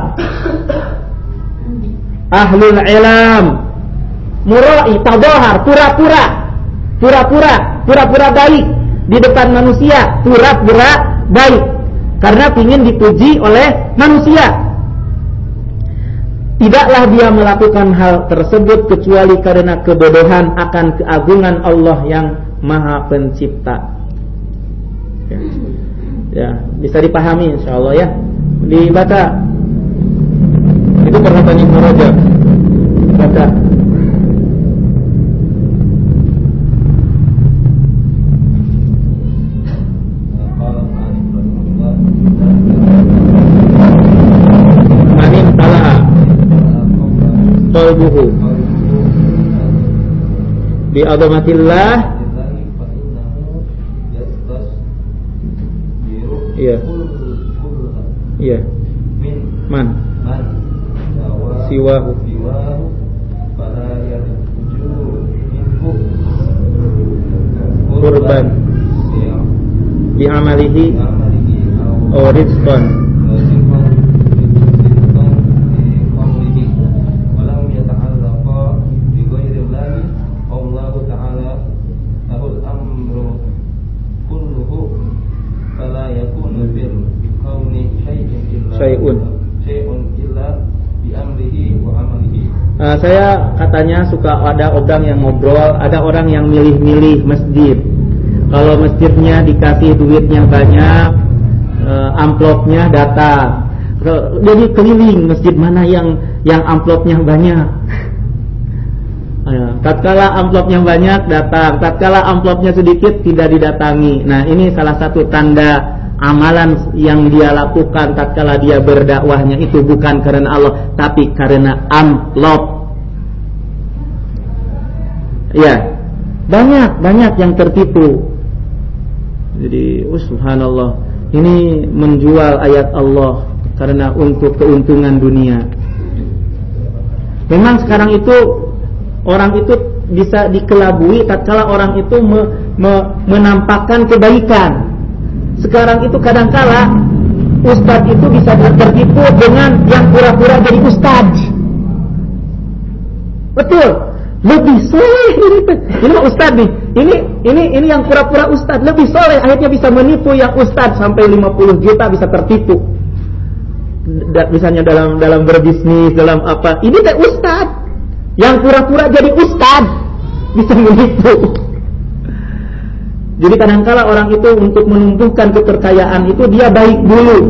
ahlul ilm. Murai, tadhahar, pura-pura baik di depan manusia, pura-pura baik karena ingin dipuji oleh manusia. Tidaklah dia melakukan hal tersebut kecuali karena kebodohan akan keagungan Allah yang Maha Pencipta. Ya, bisa dipahami insyaallah ya. Dibaca. Itu perkataan Ibnu Rajab. Baca. qalbuhu bi azamatillah. Iya. Iya. Man siwahu fala yarju minhu qurban bi amalihi aw rizqan syai'un illa bi amrihi wa amalihi. Saya katanya suka ada orang yang ngobrol, ada orang yang milih-milih masjid. Kalau masjidnya dikasih duitnya banyak, amplopnya datang. Jadi keliling masjid mana yang amplopnya banyak. Tatkala amplopnya banyak datang, tatkala amplopnya sedikit tidak didatangi. Nah, ini salah satu tanda amalan yang dia lakukan tatkala dia berdakwahnya itu bukan karena Allah, tapi karena amplop. Ya, banyak yang tertipu. Jadi, subhanallah, ini menjual ayat Allah karena untuk keuntungan dunia. Memang sekarang itu orang itu bisa dikelabui tatkala orang itu menampakkan kebaikan. Sekarang itu kadangkala ustadz itu bisa tertipu dengan yang pura-pura jadi ustadz. Betul, lebih soleh ini ustadz nih. Ini yang pura-pura ustadz lebih soleh, akhirnya bisa menipu yang ustadz sampai 50 juta bisa tertipu. Misalnya dalam berbisnis, dalam apa? Ini teh ustadz yang pura-pura jadi ustadz bisa menipu. Jadi kadangkala orang itu untuk menumbuhkan kepercayaan itu dia baik dulu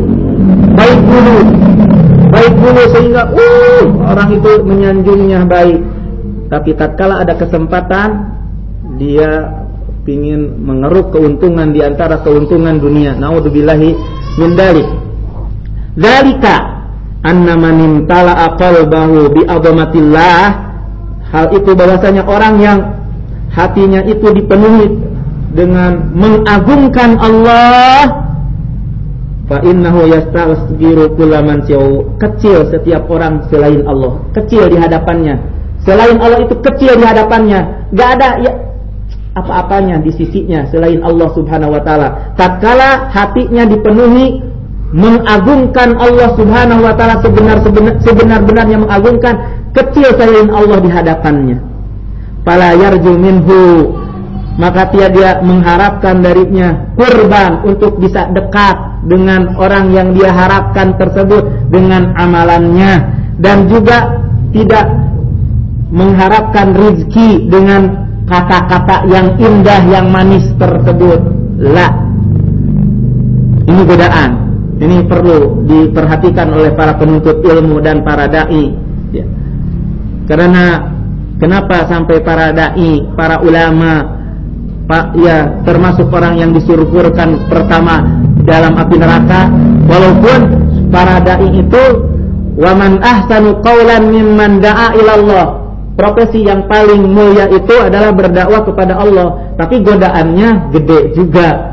sehingga orang itu menyanjungnya baik. Tapi tatkala ada kesempatan dia ingin mengeruk keuntungan di antara keuntungan dunia. Naudzubillahi min dzalik. Dzalika anna man imtala'a qalbahu bi azamatillah. Hal itu bahwasanya orang yang hatinya itu dipenuhi dengan mengagungkan Allah, fa innahu yastasghiru kullaman siwa. Kecil setiap orang selain Allah, kecil di hadapannya. Selain Allah itu kecil di hadapannya, enggak ada ya apa-apanya di sisinya selain Allah Subhanahu wa taala. Tatkala hatinya dipenuhi mengagungkan Allah Subhanahu wa taala sebenar-benarnya mengagungkan, kecil selain Allah di hadapannya. Fala yarju minhu, maka dia mengharapkan darinya kurban untuk bisa dekat dengan orang yang dia harapkan tersebut dengan amalannya, dan juga tidak mengharapkan rezeki dengan kata-kata yang indah yang manis tersebut. Ini godaan. Ini perlu diperhatikan oleh para penuntut ilmu dan para dai. Ya. Karena kenapa sampai para dai, para ulama, ya termasuk orang yang disurgurkan pertama dalam api neraka, walaupun para dai itu waman ahsanu qaulan mimman da'a ilallah, profesi yang paling mulia itu adalah berdakwah kepada Allah, tapi godaannya gede juga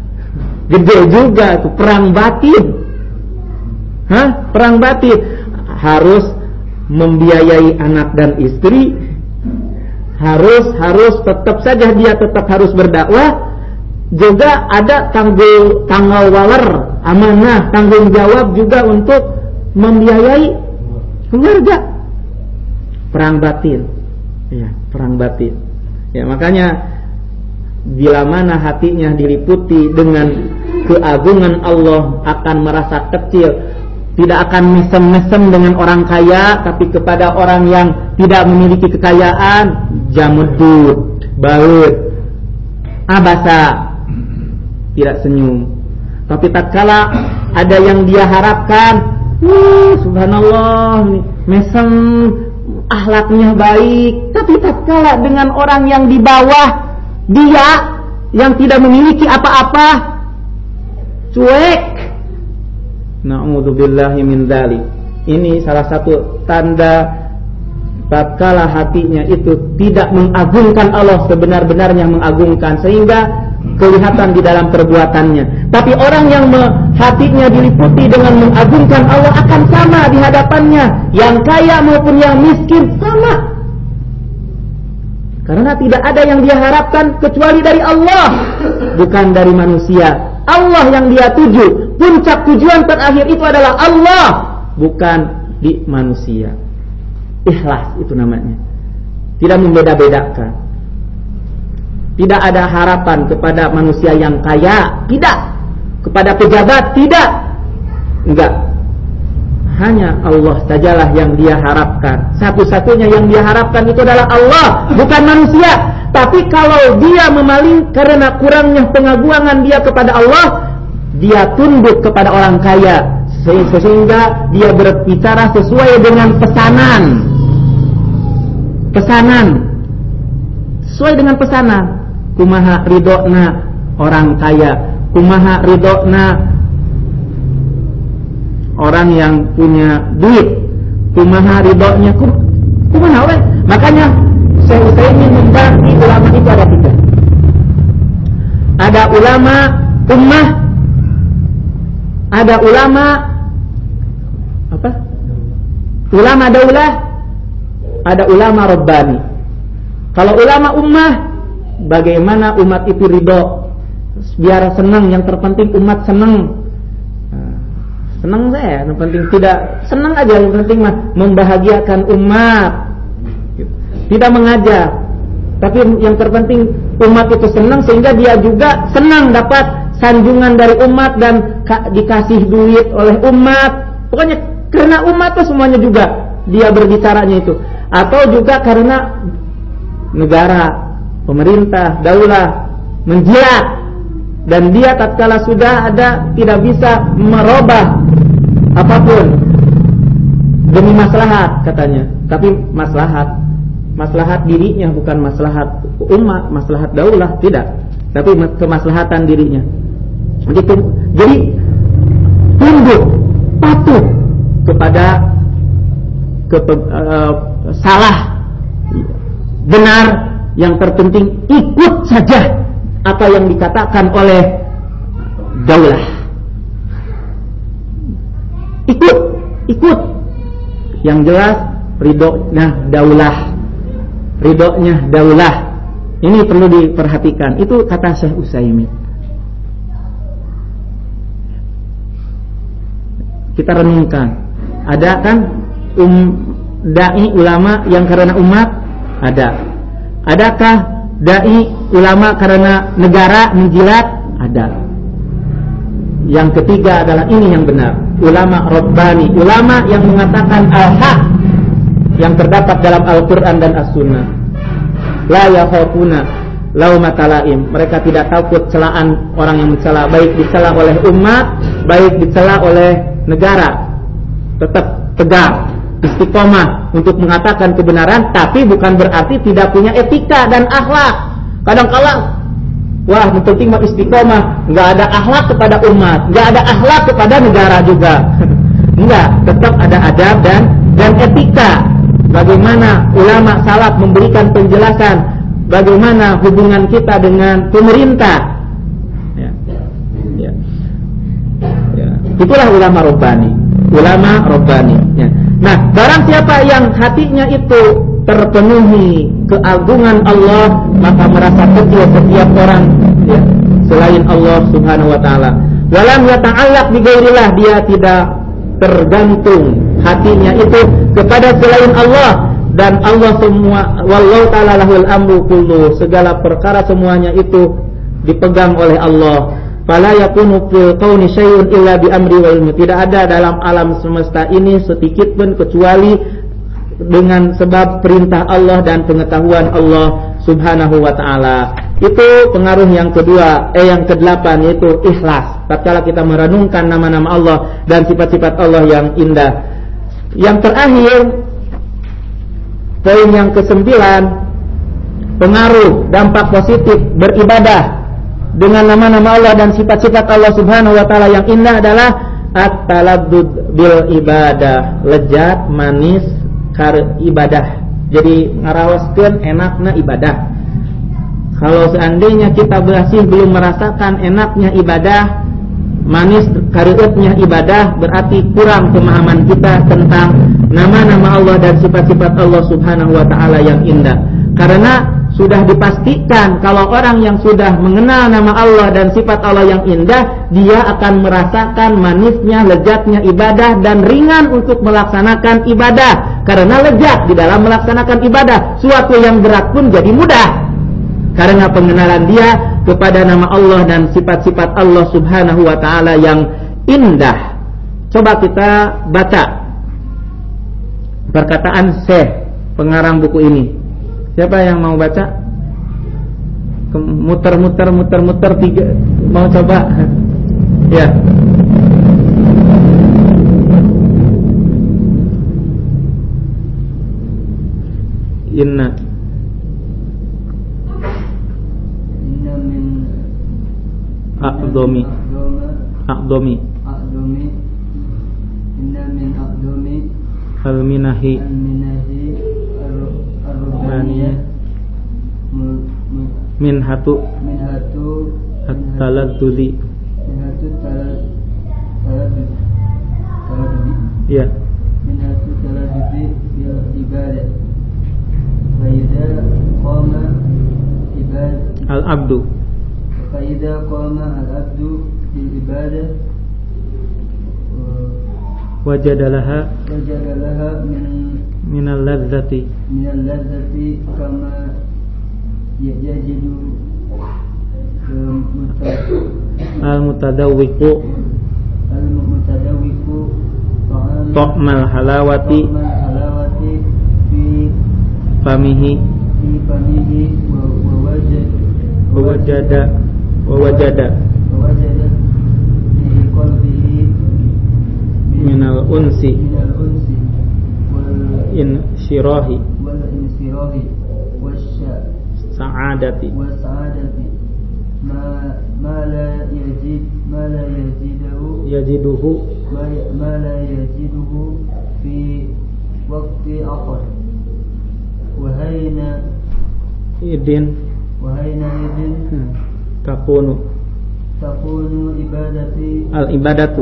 itu perang batin. Perang batin, harus membiayai anak dan istri, harus tetap saja dia tetap harus berdakwah, juga ada tanggal waler, amanah, tanggung jawab juga untuk membiayai keluarga. Perang batin. Ya, perang batin. Ya, makanya bila mana hatinya diliputi dengan keagungan Allah, akan merasa kecil, tidak akan mesem-mesem dengan orang kaya, tapi kepada orang yang tidak memiliki kekayaan, jamudud, baut, abasa, tidak senyum. Tapi tatkala ada yang dia harapkan, subhanallah, mesem, akhlaknya baik. Tapi tatkala dengan orang yang di bawah dia, yang tidak memiliki apa-apa, cuek. Na'udzubillahi min dzalik. Ini salah satu tanda tatkala hatinya itu tidak mengagungkan Allah sebenar-benarnya mengagungkan, sehingga kelihatan di dalam perbuatannya. Tapi orang yang hatinya diliputi dengan mengagungkan Allah akan sama di hadapannya, yang kaya maupun yang miskin sama. Karena tidak ada yang dia harapkan kecuali dari Allah, bukan dari manusia. Allah yang dia tuju, puncak tujuan terakhir itu adalah Allah, bukan di manusia. Ikhlas itu namanya. Tidak membeda-bedakan. Tidak ada harapan kepada manusia yang kaya, tidak. Kepada pejabat, tidak. Enggak. Hanya Allah sajalah yang dia harapkan. Satu-satunya yang dia harapkan itu adalah Allah, bukan manusia. Tapi kalau dia memaling karena kurangnya pengagungan dia kepada Allah, dia tunduk kepada orang kaya, sehingga dia berbicara sesuai dengan pesanan. Sesuai dengan pesanan. Kumaha ridona orang kaya, kumaha ridona orang yang punya duit, kumaha ridhonya kumaha we. Makanya saya ingin membagi ulama itu ada 3. Ada ulama ummah, ada ulama apa? Ulama daulah, ada ulama rabbani. Kalau ulama ummah, bagaimana umat itu ridho, biar senang, yang terpenting umat senang. Senang saya, yang penting tidak senang aja, yang penting mah membahagiakan umat. Tidak mengajak, tapi yang terpenting umat itu senang, sehingga dia juga senang dapat sanjungan dari umat dan dikasih duit oleh umat. Pokoknya karena umat itu semuanya juga dia berbicaranya itu. Atau juga karena negara, pemerintah, daulah menjilat, dan dia tatkala sudah ada tidak bisa merubah apapun demi maslahat katanya, tapi maslahat dirinya, bukan maslahat umat, maslahat daulah, tidak, tapi kemaslahatan dirinya. Begitu. Jadi tunduk, patuh kepada salah, benar, yang terpenting ikut saja apa yang dikatakan oleh daulah. Ikut. Yang jelas ridhonya daulah. Ini perlu diperhatikan. Itu kata Syekh Utsaimin. Kita renungkan. Ada kan dai ulama yang karena umat? Ada. Adakah dai ulama karena negara menjilat? Ada. Yang ketiga adalah ini yang benar, ulama rabbani, ulama yang mengatakan al-haq yang terdapat dalam Al-Quran dan As-Sunnah. La yakhafuna laumata laim. Mereka tidak takut celaan orang yang mencela, baik dicela oleh umat, baik dicela oleh negara. Tetap tegak, istiqomah untuk mengatakan kebenaran, tapi bukan berarti tidak punya etika dan akhlak. Kadang-kala wah, penting mah istiqomah, nggak ada akhlak kepada umat, nggak ada akhlak kepada negara juga. Enggak, tetap ada adab dan etika. Bagaimana ulama salaf memberikan penjelasan bagaimana hubungan kita dengan pemerintah. Ya. Itulah ulama rabbani. Ya. Nah, barang siapa yang hatinya itu terpenuhi keagungan Allah, maka merasa kecil setiap orang ya, selain Allah Subhanahu wa taala. Walam yata'allaq bi ghairillah, dia tidak tergantung hatinya itu kepada selain Allah, dan Allah semua, wallahu ta'ala lahul amru kullu, segala perkara semuanya itu dipegang oleh Allah. Fala yakunu fil kauni syai'un illa bi amri wa ilmi. Tidak ada dalam alam semesta ini sedikit pun kecuali dengan sebab perintah Allah dan pengetahuan Allah Subhanahu wa ta'ala. Itu pengaruh yang kedua, yang ke-8, yaitu ikhlas. Tatkala kita merenungkan nama-nama Allah dan sifat-sifat Allah yang indah. Yang terakhir, poin yang ke-9, pengaruh dampak positif beribadah dengan nama-nama Allah dan sifat-sifat Allah Subhanahu wa ta'ala yang indah adalah at-taladdud bil ibadah, lezat manis ibadah. jadi ngarawaskeun enakna ibadah. Kalau seandainya kita masih belum merasakan enaknya ibadah, manis kareueutnya ibadah, berarti kurang pemahaman kita tentang nama-nama Allah dan sifat-sifat Allah Subhanahu wa taala yang indah. Karena sudah dipastikan kalau orang yang sudah mengenal nama Allah dan sifat Allah yang indah, dia akan merasakan manisnya, lezatnya ibadah dan ringan untuk melaksanakan ibadah. Karena lezat di dalam melaksanakan ibadah, suatu yang berat pun jadi mudah. Karena pengenalan dia kepada nama Allah dan sifat-sifat Allah Subhanahu wa taala yang indah. Coba kita baca perkataan Syekh pengarang buku ini. Siapa yang mau baca? Muter tiga. Mau coba? Ya. Inna min aqdomi inna min aqdomi al-minahi ar-rubaniyah minhatu at-taladdudi ya minhatu taladdudi bil ibadah wa idza qama al-abdu فإذا قام العبد بالعبادة وجد لها من اللذة كما يجد المتذوق طعم الحلاوة في فمه ووجد في قلبه من الأنس والانشراح والسعادة ما لا يجده في وقت آخر وحينئذ takunu al-ibadatu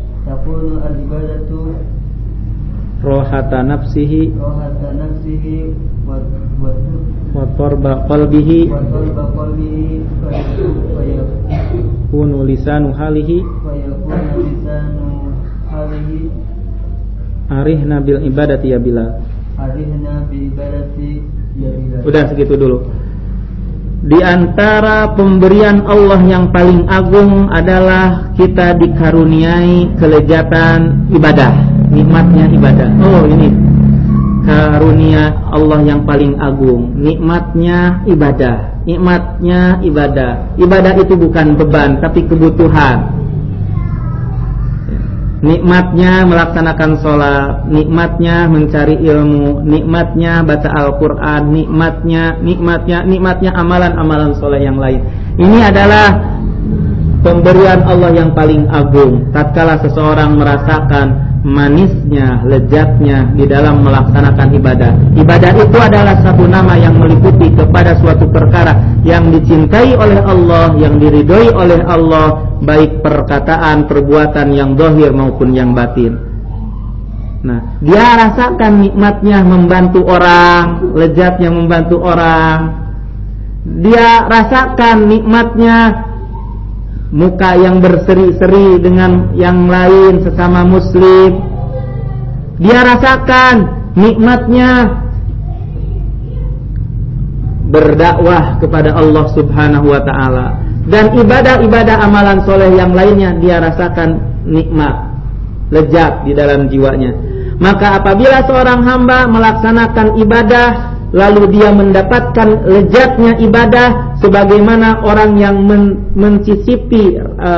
rohata nafsihi wa tarba qalbihi kunu lisanu halihi arihna bil ibadati ya Bilal. Udah segitu dulu. Di antara pemberian Allah yang paling agung adalah kita dikaruniai kelezatan ibadah, nikmatnya ibadah. Oh, ini karunia Allah yang paling agung, nikmatnya ibadah. Nikmatnya ibadah. Ibadah itu bukan beban tapi kebutuhan. Nikmatnya melaksanakan sholat, nikmatnya mencari ilmu, nikmatnya baca Al-Quran, nikmatnya amalan-amalan soleh yang lain. Ini adalah pemberian Allah yang paling agung. Tatkala seseorang merasakan manisnya, lezatnya di dalam melaksanakan ibadah. Ibadah itu adalah satu nama yang meliputi kepada suatu perkara yang dicintai oleh Allah, yang diridhoi oleh Allah, baik perkataan, perbuatan yang zahir maupun yang batin. Nah, dia rasakan nikmatnya membantu orang, lezatnya membantu orang. Dia rasakan nikmatnya muka yang berseri-seri dengan yang lain sesama muslim. Dia rasakan nikmatnya berdakwah kepada Allah Subhanahu wa taala. Dan ibadah-ibadah amalan soleh yang lainnya dia rasakan nikmat, lezat di dalam jiwanya. Maka apabila seorang hamba melaksanakan ibadah lalu dia mendapatkan lezatnya ibadah sebagaimana orang yang mencicipi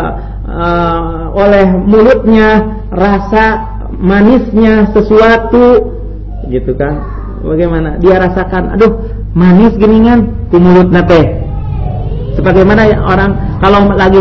oleh mulutnya rasa manisnya sesuatu, gitu kan? Bagaimana dia rasakan, aduh manis geningan ku mulutna teh. Sebagaimana orang kalau lagi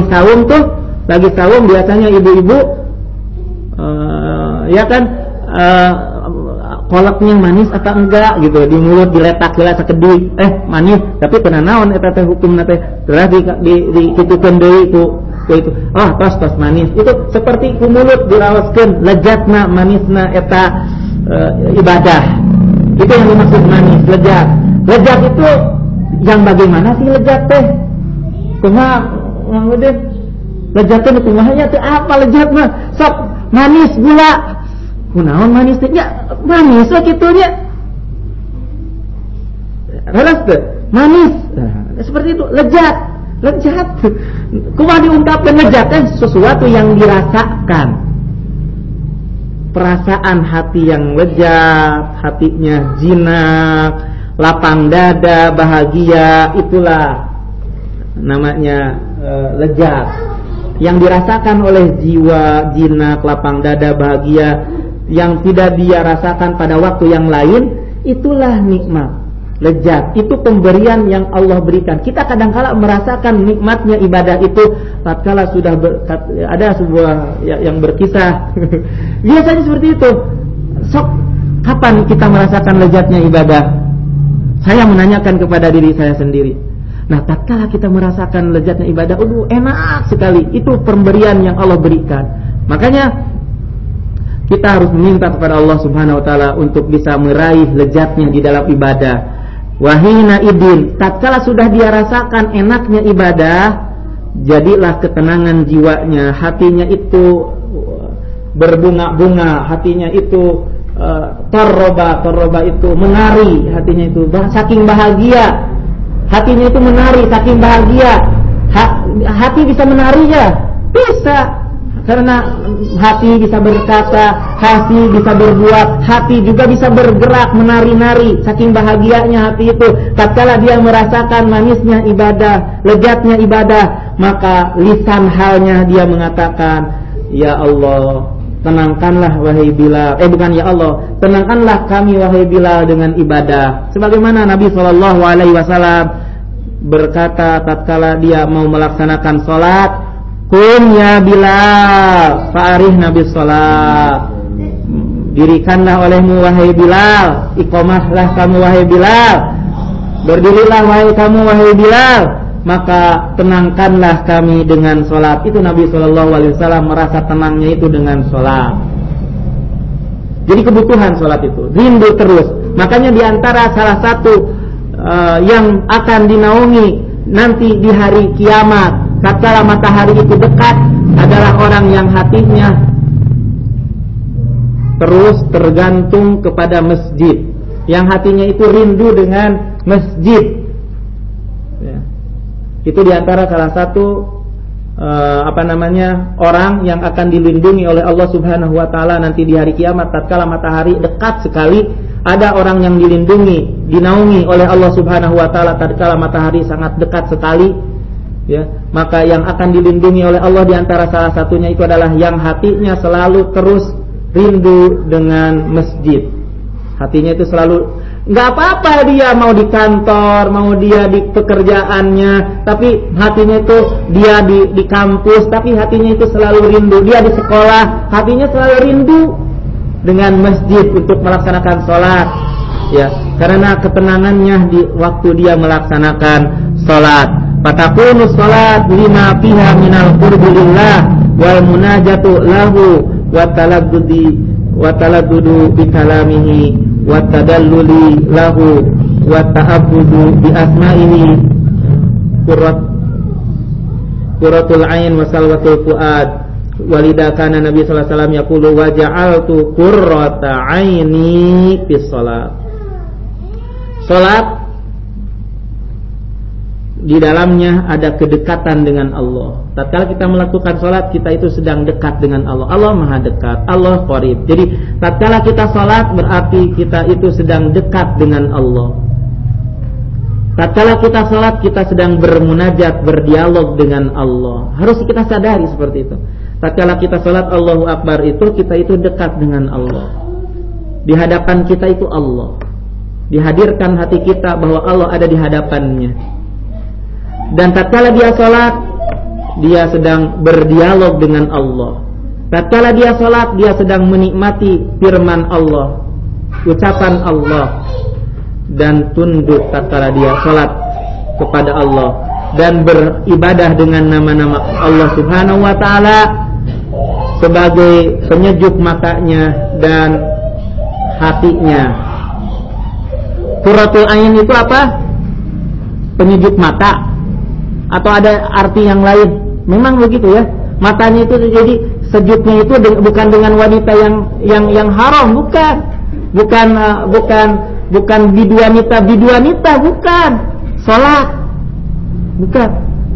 saum biasanya ibu-ibu ya kan kolaknya manis atau enggak gitu, di mulut diletak heula sakedik manis tapi kena naon eta teh hukumna teh terus dikitukeun deui ku itu tos manis itu seperti ku mulut diraoskeun lezatna manisna eta ibadah. Itu yang dimaksud manis, lezat itu yang bagaimana sih lezat teh kumaha ngeudeun lezat teh kumaha nya teh apa lezat mah sok manis gula kunaon manis teh nya manis lah kitu nya ralas teh manis seperti itu lezat kumaha diungkapkeun lezat teh sesuatu yang dirasakan, perasaan hati yang lezat, hatinya jinak, lapang dada, bahagia, itulah namanya lezat yang dirasakan oleh jiwa, jinak, lapang dada, bahagia yang tidak dia rasakan pada waktu yang lain. Itulah nikmat, lezat. Itu pemberian yang Allah berikan. Kita kadang-kala merasakan nikmatnya ibadah itu tatkala sudah ada sebuah yang berkisah biasanya seperti itu. Sok kapan kita merasakan lezatnya ibadah? Saya menanyakan kepada diri saya sendiri. Nah, tatkala kita merasakan lezatnya ibadah, enak sekali. Itu pemberian yang Allah berikan. Makanya kita harus meminta kepada Allah Subhanahu wa taala untuk bisa meraih lezatnya di dalam ibadah. Wahina idin, tatkala sudah dia rasakan enaknya ibadah, jadilah ketenangan jiwanya, hatinya itu berbunga-bunga, hatinya itu torroba itu menari, hatinya itu saking bahagia, hatinya itu menari saking bahagia. Hati bisa menari ya? Bisa. Karena hati bisa berkata, hati bisa berbuat, hati juga bisa bergerak menari-nari. Saking bahagianya hati itu. Tatkala dia merasakan manisnya ibadah, lezatnya ibadah, maka lisan halnya dia mengatakan, ya Allah, tenangkanlah wahai Bilal. Bukan ya Allah, tenangkanlah kami wahai Bilal dengan ibadah. Sebagaimana Nabi SAW berkata tatkala dia mau melaksanakan salat, "Qum ya Bilal, fa'arihna bis salat." Dirikanlah olehmu wahai Bilal, iqamahlah kamu wahai Bilal. Berdirilah wahai kamu wahai Bilal, maka tenangkanlah kami dengan salat. Itu Nabi SAW merasa tenangnya itu dengan salat. Jadi kebutuhan salat itu, rindu terus. Makanya diantara salah satu yang akan dinaungi nanti di hari kiamat, tatkala matahari itu dekat, adalah orang yang hatinya terus tergantung kepada masjid, yang hatinya itu rindu dengan masjid. Ya. Itu diantara salah satu orang yang akan dilindungi oleh Allah Subhanahu Wa Taala nanti di hari kiamat, tatkala matahari dekat sekali. Ada orang yang dilindungi, dinaungi oleh Allah Subhanahu Wa Taala tatkala matahari sangat dekat sekali. Ya, maka yang akan dilindungi oleh Allah diantara salah satunya itu adalah yang hatinya selalu terus rindu dengan masjid. Hatinya itu selalu, nggak apa-apa dia mau di kantor, mau dia di pekerjaannya, tapi hatinya itu dia di kampus, tapi hatinya itu selalu rindu. Dia di sekolah, hatinya selalu rindu dengan masjid untuk melaksanakan sholat. Ya, karena ketenangannya di waktu dia melaksanakan sholat. Fatakunu sholat lima fiha minal qurbi lillah wal munajatu lahu wa taladdudu bi kalamihi wa tadalluli lahu wa ta'abbudu bi asma'ihi qurratul ain wa salwatul fuad. Walida kana Nabi sallallahu alaihi wasallam yaqulu wa ja'altu qurrata aini fis shalat. Salat di dalamnya ada kedekatan dengan Allah. Tatkala kita melakukan salat, kita itu sedang dekat dengan Allah. Allah Maha dekat, Allah qarib. Jadi tatkala kita salat berarti kita itu sedang dekat dengan Allah. Tatkala kita salat, kita sedang bermunajat, berdialog dengan Allah. Harus kita sadari seperti itu. Tatkala kita salat Allahu Akbar itu, kita itu dekat dengan Allah. Di hadapan kita itu Allah. Dihadirkan hati kita bahwa Allah ada di hadapannya. Dan tatkala dia salat, dia sedang berdialog dengan Allah. Tatkala dia salat, dia sedang menikmati firman Allah. ucapan Allah dan tunduk tatkala dia salat kepada Allah dan beribadah dengan nama-nama Allah Subhanahu wa taala sebagai penyejuk matanya dan hatinya. Qurratul ain itu apa? Penyejuk mata atau ada arti yang lain? Memang begitu ya. Matanya itu jadi sejuknya itu bukan dengan wanita yang haram, bukan biduanita, bukan. Salat bukan.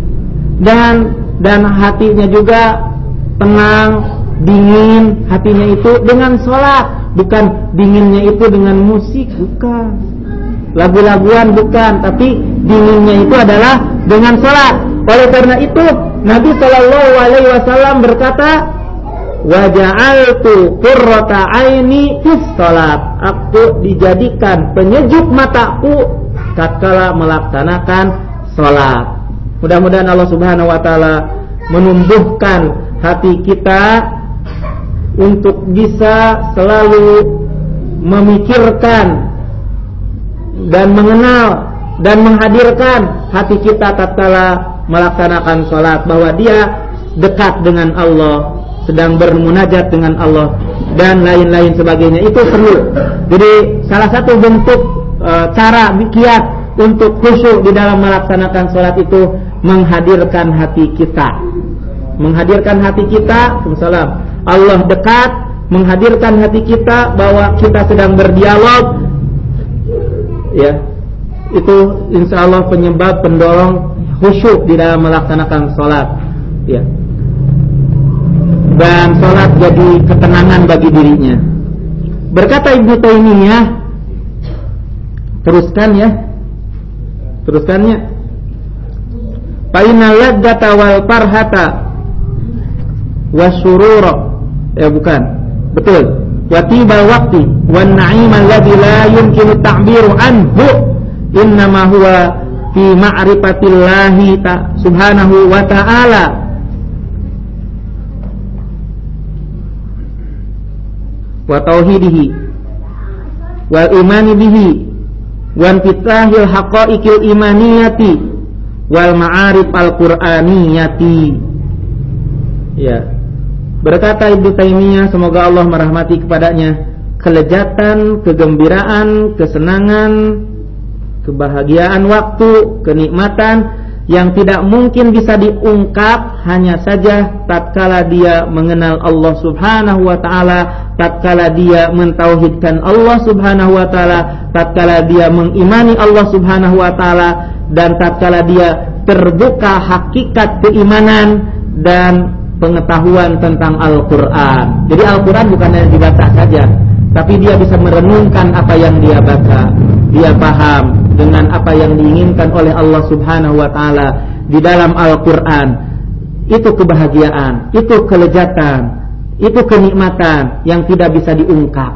Dan hatinya juga tenang, dingin, hatinya itu dengan salat, bukan dinginnya itu dengan musik, bukan. Lagu-laguan bukan, tapi dinginnya itu adalah dengan salat. Oleh karena itu Nabi sallallahu alaihi wasallam berkata, "Wa ja'altu qurrata aini fis salat." Aku dijadikan penyejuk mataku tatkala melaksanakan salat. Mudah-mudahan Allah Subhanahu wa taala menumbuhkan hati kita untuk bisa selalu memikirkan dan mengenal dan menghadirkan hati kita tatkala melaksanakan salat bahwa dia dekat dengan Allah, sedang bermunajat dengan Allah dan lain-lain sebagainya. Itu perlu. Jadi salah satu bentuk cara kiat untuk khusyuk di dalam melaksanakan salat itu menghadirkan hati kita. Menghadirkan hati kita, Waalaikumsalam. Allah dekat, menghadirkan hati kita bahwa kita sedang berdialog. Ya, itu insya Allah penyebab pendorong khusyuk di dalam melaksanakan sholat. Ya, dan sholat jadi ketenangan bagi dirinya. Berkata Ibnu Taimiyah, teruskannya. Fa innal ladzata wal farhata wasyurura, bukan, betul. Wa tibal waqti wan na'im alladzi la yumkinu ta'biru anhu innama huwa fi ma'rifatillahi subhanahu wa ta'ala wa tauhidihi wal imani bihi wa infitahil haqa'iqil imaniyati wal ma'arif al-qur'aniyati. Ya, berkata Ibnu Taimiyah, semoga Allah merahmati kepadanya, kelezatan, kegembiraan, kesenangan, kebahagiaan waktu, kenikmatan yang tidak mungkin bisa diungkap hanya saja tatkala dia mengenal Allah Subhanahu wa taala, tatkala dia mentauhidkan Allah Subhanahu wa taala, tatkala dia mengimani Allah Subhanahu wa taala, dan tatkala dia terbuka hakikat keimanan dan pengetahuan tentang Al-Quran. Jadi Al-Quran bukan hanya dibaca saja, tapi dia bisa merenungkan apa yang dia baca. Dia paham dengan apa yang diinginkan oleh Allah Subhanahu wa taala di dalam Al-Quran. Itu kebahagiaan, itu kelezatan, itu kenikmatan yang tidak bisa diungkap.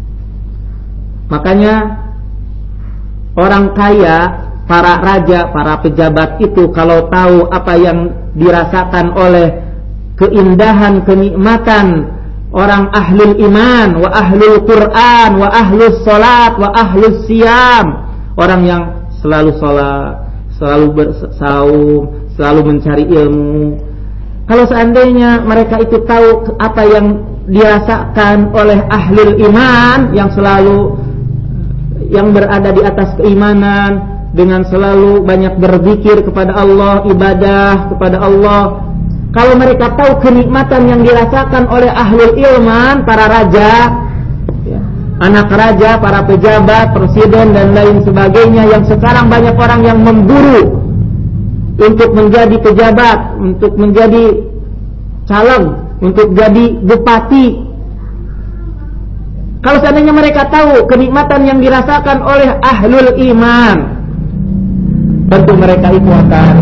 Makanya orang kaya, para raja, para pejabat itu kalau tahu apa yang dirasakan oleh keindahan, kenikmatan orang ahlul iman, wa ahlul Quran, wa ahlus salat, wa ahlus siyam, orang yang selalu salat, selalu bersaum, selalu mencari ilmu. Kalau seandainya mereka itu tahu apa yang dirasakan oleh ahlul iman, yang selalu yang berada di atas keimanan, dengan selalu banyak berzikir kepada Allah, ibadah kepada Allah. Kalau mereka tahu kenikmatan yang dirasakan oleh ahlul ilman, para raja, ya, anak raja, para pejabat, presiden dan lain sebagainya, yang sekarang banyak orang yang memburu untuk menjadi pejabat, untuk menjadi caleg, untuk jadi bupati. Kalau seandainya mereka tahu kenikmatan yang dirasakan oleh ahlul iman, tentu mereka itu akan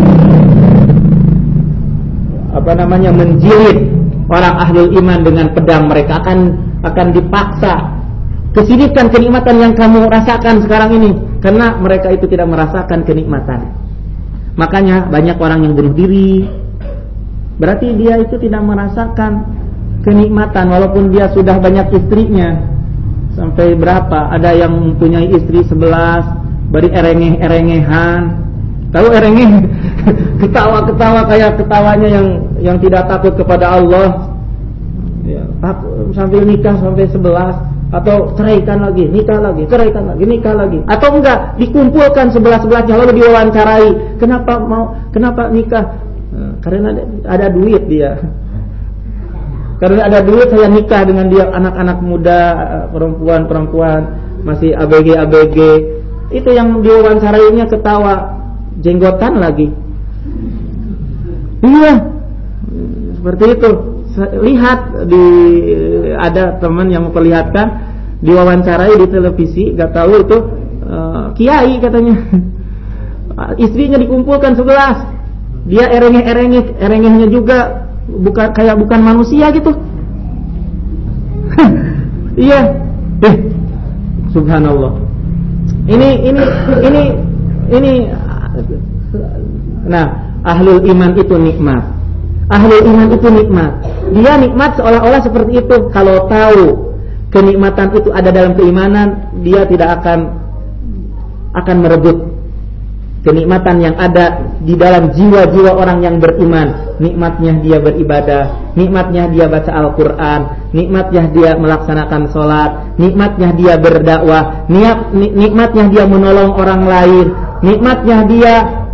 menjilid orang ahlul iman dengan pedang. Mereka akan dipaksa. Kesinikan kenikmatan yang kamu rasakan sekarang ini, karena mereka itu tidak merasakan kenikmatan. Makanya banyak orang yang bunuh diri. Berarti dia itu tidak merasakan kenikmatan, walaupun dia sudah banyak istrinya, sampai berapa? Ada yang mempunyai istri 11, beri erengeh-erengehan. Tahu erengeh? Ketawa-ketawa kayak ketawanya yang tidak takut kepada Allah. Ya, sambil nikah sampai 11, atau ceraikan lagi, nikah lagi, ceraikan lagi, nikah lagi. Atau enggak, dikumpulkan 11-11-nya lalu diwawancarai. Kenapa nikah? Karena ada duit dia. Karena ada duit saya nikah dengan dia. Anak-anak muda, perempuan masih ABG. Itu yang diwawancarainya ketawa, jenggotan lagi. Iya, seperti itu. Lihat ada teman yang memperlihatkan diwawancarai di televisi, nggak tahu itu kiai katanya. Istrinya dikumpulkan 11, dia erengehnya juga bukan manusia gitu. Iya, subhanallah. Ini. Nah, ahlul iman itu nikmat. Ahlul iman itu nikmat. Dia nikmat seolah-olah seperti itu. Kalau tahu kenikmatan itu ada dalam keimanan, dia tidak akan merebut kenikmatan yang ada di dalam jiwa-jiwa orang yang beriman. Nikmatnya dia beribadah, nikmatnya dia baca Al-Quran, nikmatnya dia melaksanakan sholat, nikmatnya dia berdakwah, nikmatnya dia menolong orang lain, nikmatnya dia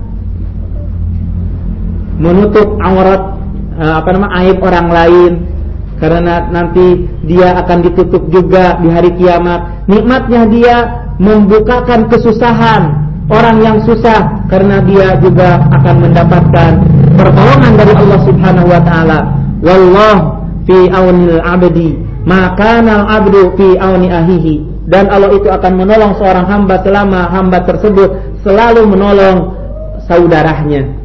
menutup aurat aib orang lain, karena nanti dia akan ditutup juga di hari kiamat. Nikmatnya dia membukakan kesusahan orang yang susah, karena dia juga akan mendapatkan pertolongan dari Allah Subhanahu wa taala. Wallahu fi aunil abdi, maka al abdu fi auni ahihi. Dan Allah itu akan menolong seorang hamba selama hamba tersebut selalu menolong saudaranya.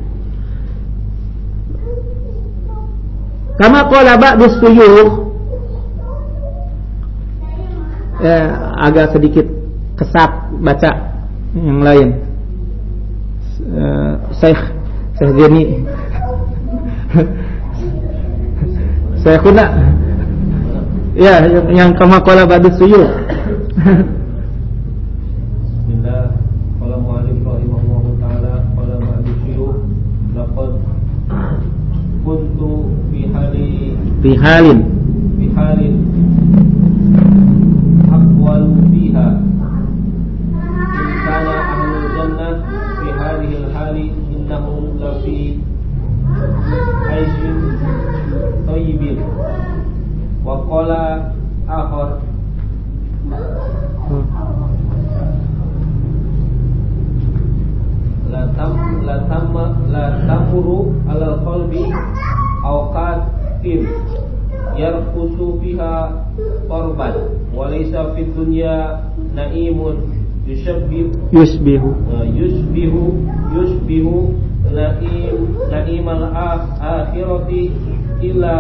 Kama qala ba'dus suyukh, agak sedikit kesat baca yang lain. Syekh Jeni Syekhuna, ya, yang kama qala ba'dus suyukh. Bismillah, qala mu'allif rahimahullahu ta'ala, qala ba'dus suyukh, laqad kuntu fi halin aqwal fiha in kana ahlul jannah fi hadhihi al-hali innahum la fi aishin thayyibin. Wa qala akhar la tamuru ala qalbi awqatin yarqusu fiha qarban wa laysa fid dunya na'imun yusbihu na'imal akhirati illa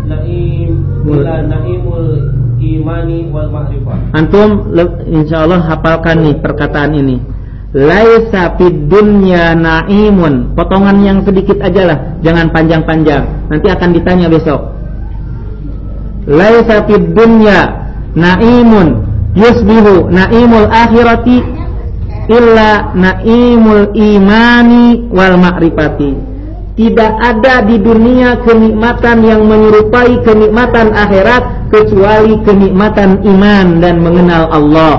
na'imul imani wal ma'rifah. Antum insyaallah hafalkan nih perkataan ini. Laisa fid dunya na'imun. Potongan yang sedikit aja lah, jangan panjang-panjang. Nanti akan ditanya besok. Laisa fid dunya na'imun yusbihu na'imul akhirati illa na'imul imani wal ma'rifati. Tidak ada di dunia kenikmatan yang menyerupai kenikmatan akhirat kecuali kenikmatan iman dan mengenal Allah.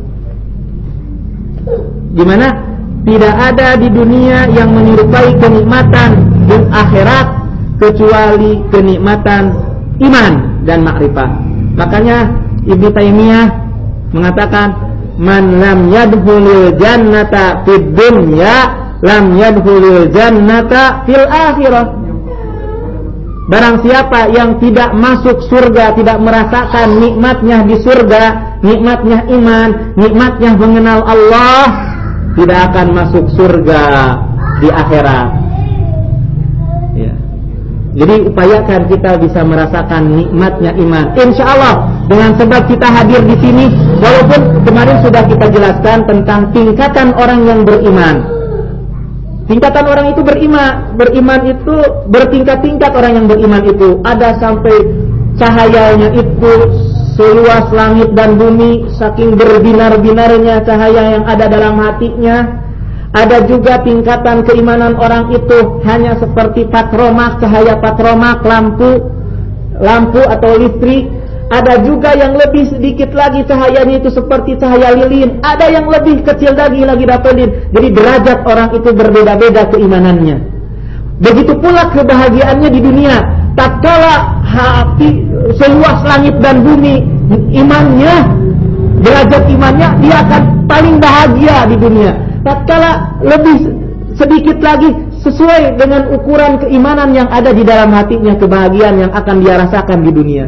Dimana tidak ada di dunia yang menyerupai kenikmatan di akhirat kecuali kenikmatan iman dan makrifat. Makanya Ibnu Taimiyah mengatakan, man lam yadkhulul jannata fid dunya lam yadkhulul jannata fil akhirah. Barang siapa yang tidak masuk surga, tidak merasakan nikmatnya di surga, nikmatnya iman, nikmatnya mengenal Allah, tidak akan masuk surga di akhirat. Ya. Jadi upayakan kita bisa merasakan nikmatnya iman. Insya Allah dengan sebab kita hadir di sini, walaupun kemarin sudah kita jelaskan tentang tingkatan orang yang beriman. Tingkatan orang itu beriman itu bertingkat-tingkat orang yang beriman itu. Ada sampai cahayanya itu seluas langit dan bumi, saking berbinar-binarnya cahaya yang ada dalam hatinya. Ada juga tingkatan keimanan orang itu hanya seperti patromak, cahaya patromak, lampu atau listrik. Ada juga yang lebih sedikit lagi cahayanya itu seperti cahaya lilin. Ada yang lebih kecil lagi dapetin. Jadi derajat orang itu berbeda-beda keimanannya. Begitu pula kebahagiaannya di dunia. Tatkala hati seluas langit dan bumi, imannya, derajat imannya, dia akan paling bahagia di dunia. Tatkala lebih sedikit lagi sesuai dengan ukuran keimanan yang ada di dalam hatinya, kebahagiaan yang akan dia rasakan di dunia.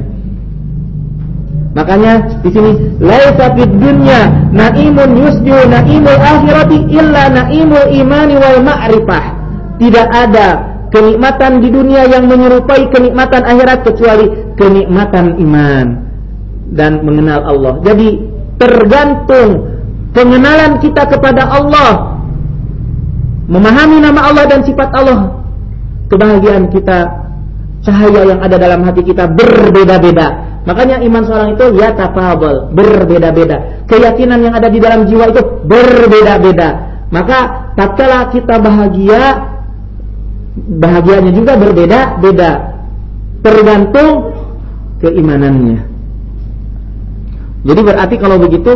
Makanya di sini laisa fid dunya naimun yusbihu naimul akhirati illa naimul imani wal ma'rifah. Tidak ada kenikmatan di dunia yang menyerupai kenikmatan akhirat kecuali kenikmatan iman dan mengenal Allah. Jadi tergantung pengenalan kita kepada Allah, memahami nama Allah dan sifat Allah, kebahagiaan kita, cahaya yang ada dalam hati kita berbeda-beda. Makanya iman seorang itu ya tafadhal, berbeda-beda. Keyakinan yang ada di dalam jiwa itu berbeda-beda. Maka tatkala kita bahagia, bahagianya juga berbeda-beda, tergantung keimanannya. Jadi berarti kalau begitu,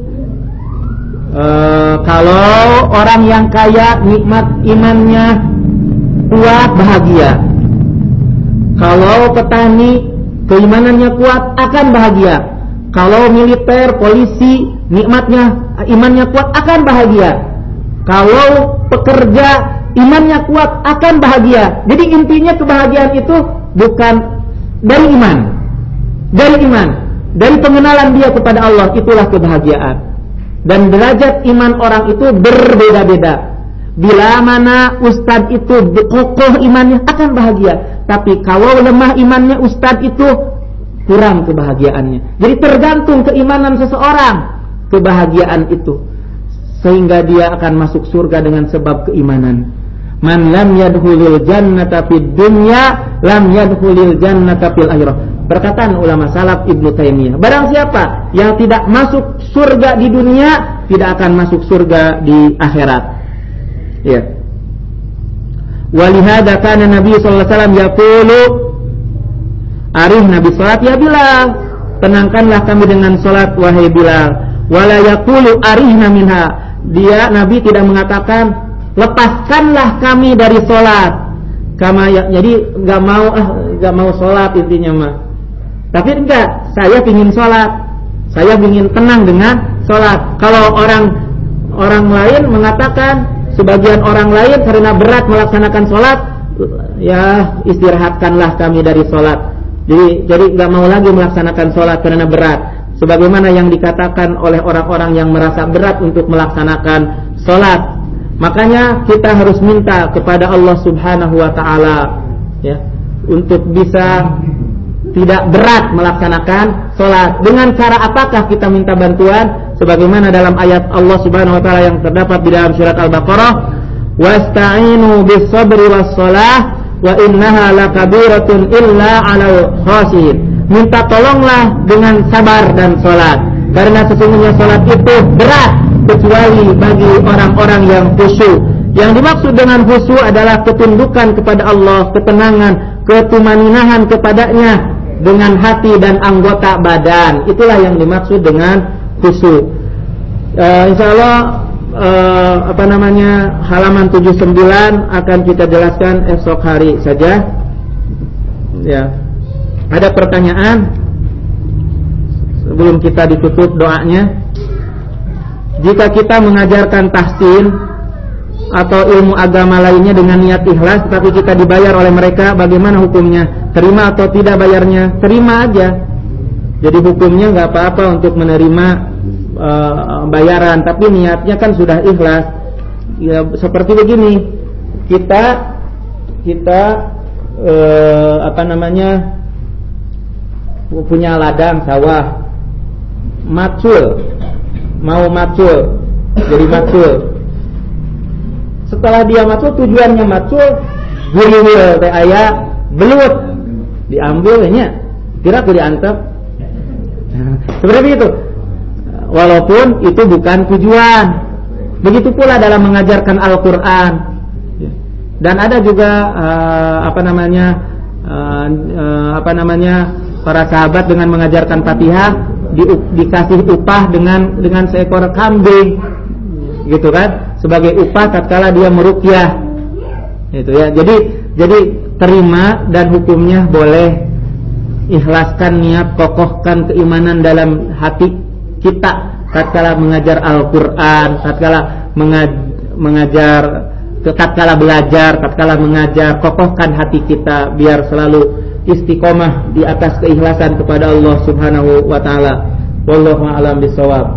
kalau orang yang kaya nikmat imannya kuat, bahagia. Kalau petani keimanannya kuat, akan bahagia. Kalau militer, polisi, nikmatnya, imannya kuat, akan bahagia. Kalau pekerja, imannya kuat, akan bahagia. Jadi intinya kebahagiaan itu bukan dari iman, dari pengenalan dia kepada Allah, itulah kebahagiaan. Dan derajat iman orang itu berbeda-beda. Bila mana ustadz itu kokoh imannya, akan bahagia. Tapi kalau lemah imannya, ustadz itu kurang kebahagiaannya. Jadi tergantung keimanan seseorang, kebahagiaan itu, sehingga dia akan masuk surga dengan sebab keimanan. Man lam yadkhulul jannata fid dunya lam yadkhulil jannata fil akhirah. Perkataan ulama salaf Ibnu Taimiyah. Barang siapa yang tidak masuk surga di dunia, tidak akan masuk surga di akhirat. Ya. Walihada kana Nabi sallallahu alaihi wasallam yaqulu, arih Nabi salat ya Bilal, tenangkanlah kami dengan salat wahai Bilal. Wala yaqulu arihna minha. Dia Nabi tidak mengatakan lepaskanlah kami dari salat. Jadi enggak mau salat intinya mah. Tapi enggak, saya ingin sholat, saya ingin tenang dengan sholat. Kalau orang lain mengatakan, sebagian orang lain karena berat melaksanakan sholat, ya istirahatkanlah kami dari sholat. Jadi enggak mau lagi melaksanakan sholat karena berat. Sebagaimana yang dikatakan oleh orang-orang yang merasa berat untuk melaksanakan sholat. Makanya kita harus minta kepada Allah Subhanahu Wa Taala, ya, untuk bisa tidak berat melaksanakan sholat. Dengan cara apakah kita minta bantuan? Sebagaimana dalam ayat Allah Subhanahu Wa Taala yang terdapat di dalam surat Al-Baqarah, wasta'inu bis-sabri was-shalah wa innaha lakabiratun illa 'alal khashiyin. Minta tolonglah dengan sabar dan sholat, karena sesungguhnya sholat itu berat kecuali bagi orang-orang yang khusyuk. Yang dimaksud dengan khusyuk adalah ketundukan kepada Allah, ketenangan, ketumaninahan kepadanya dengan hati dan anggota badan. Itulah yang dimaksud dengan khusyuk. Insyaallah halaman 79 akan kita jelaskan esok hari saja. Ya. Ada pertanyaan sebelum kita ditutup doanya? Jika kita mengajarkan tahsin atau ilmu agama lainnya dengan niat ikhlas, tapi kita dibayar oleh mereka, bagaimana hukumnya? Terima atau tidak bayarnya? Terima aja. Jadi hukumnya nggak apa-apa untuk menerima bayaran, tapi niatnya kan sudah ikhlas. Ya, seperti begini, kita punya ladang sawah, mau macul, jadi macul. Setelah dia macul, tujuannya macul, guriwil teh aya belut, diambilnya, kira ku diantep. Seperti itu. Walaupun itu bukan tujuan. Begitu pula dalam mengajarkan Al-Quran. Dan ada juga para sahabat dengan mengajarkan Fatihah dikasih upah dengan seekor kambing, gitu kan? Sebagai upah tatkala dia meruqyah. Itu ya. Jadi terima dan hukumnya boleh. Ikhlaskan niat, kokohkan keimanan dalam hati kita tatkala mengajar Al-Quran, tatkala mengajar, tatkala belajar, tatkala mengajar, kokohkan hati kita biar selalu istiqomah di atas keikhlasan kepada Allah Subhanahu wa taala. Wallahu a'lam bishawab.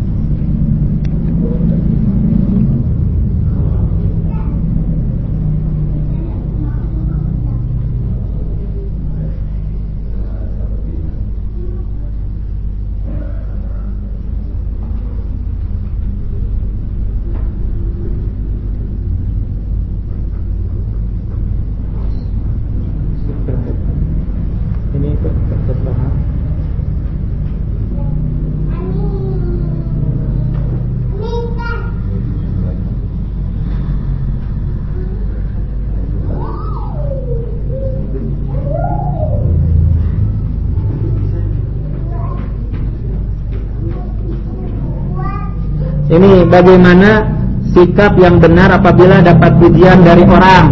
Ini bagaimana sikap yang benar apabila dapat pujian dari orang?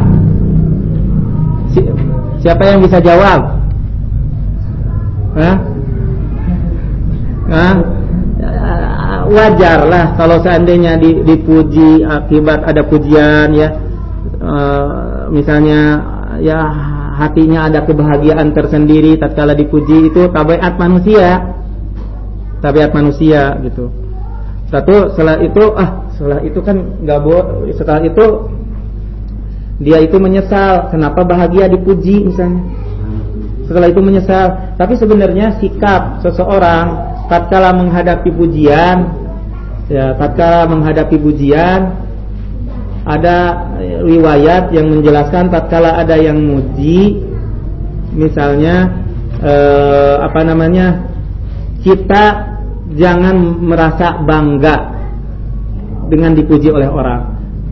Siapa yang bisa jawab? Wajarlah kalau seandainya dipuji akibat ada pujian ya, misalnya ya hatinya ada kebahagiaan tersendiri tatkala dipuji, itu tabiat manusia gitu. Setelah itu kan nggak boleh. Setelah itu dia itu menyesal kenapa bahagia dipuji misalnya. Setelah itu menyesal. Tapi sebenarnya sikap seseorang tatkala menghadapi pujian, ada riwayat yang menjelaskan tatkala ada yang muji, misalnya kita jangan merasa bangga dengan dipuji oleh orang.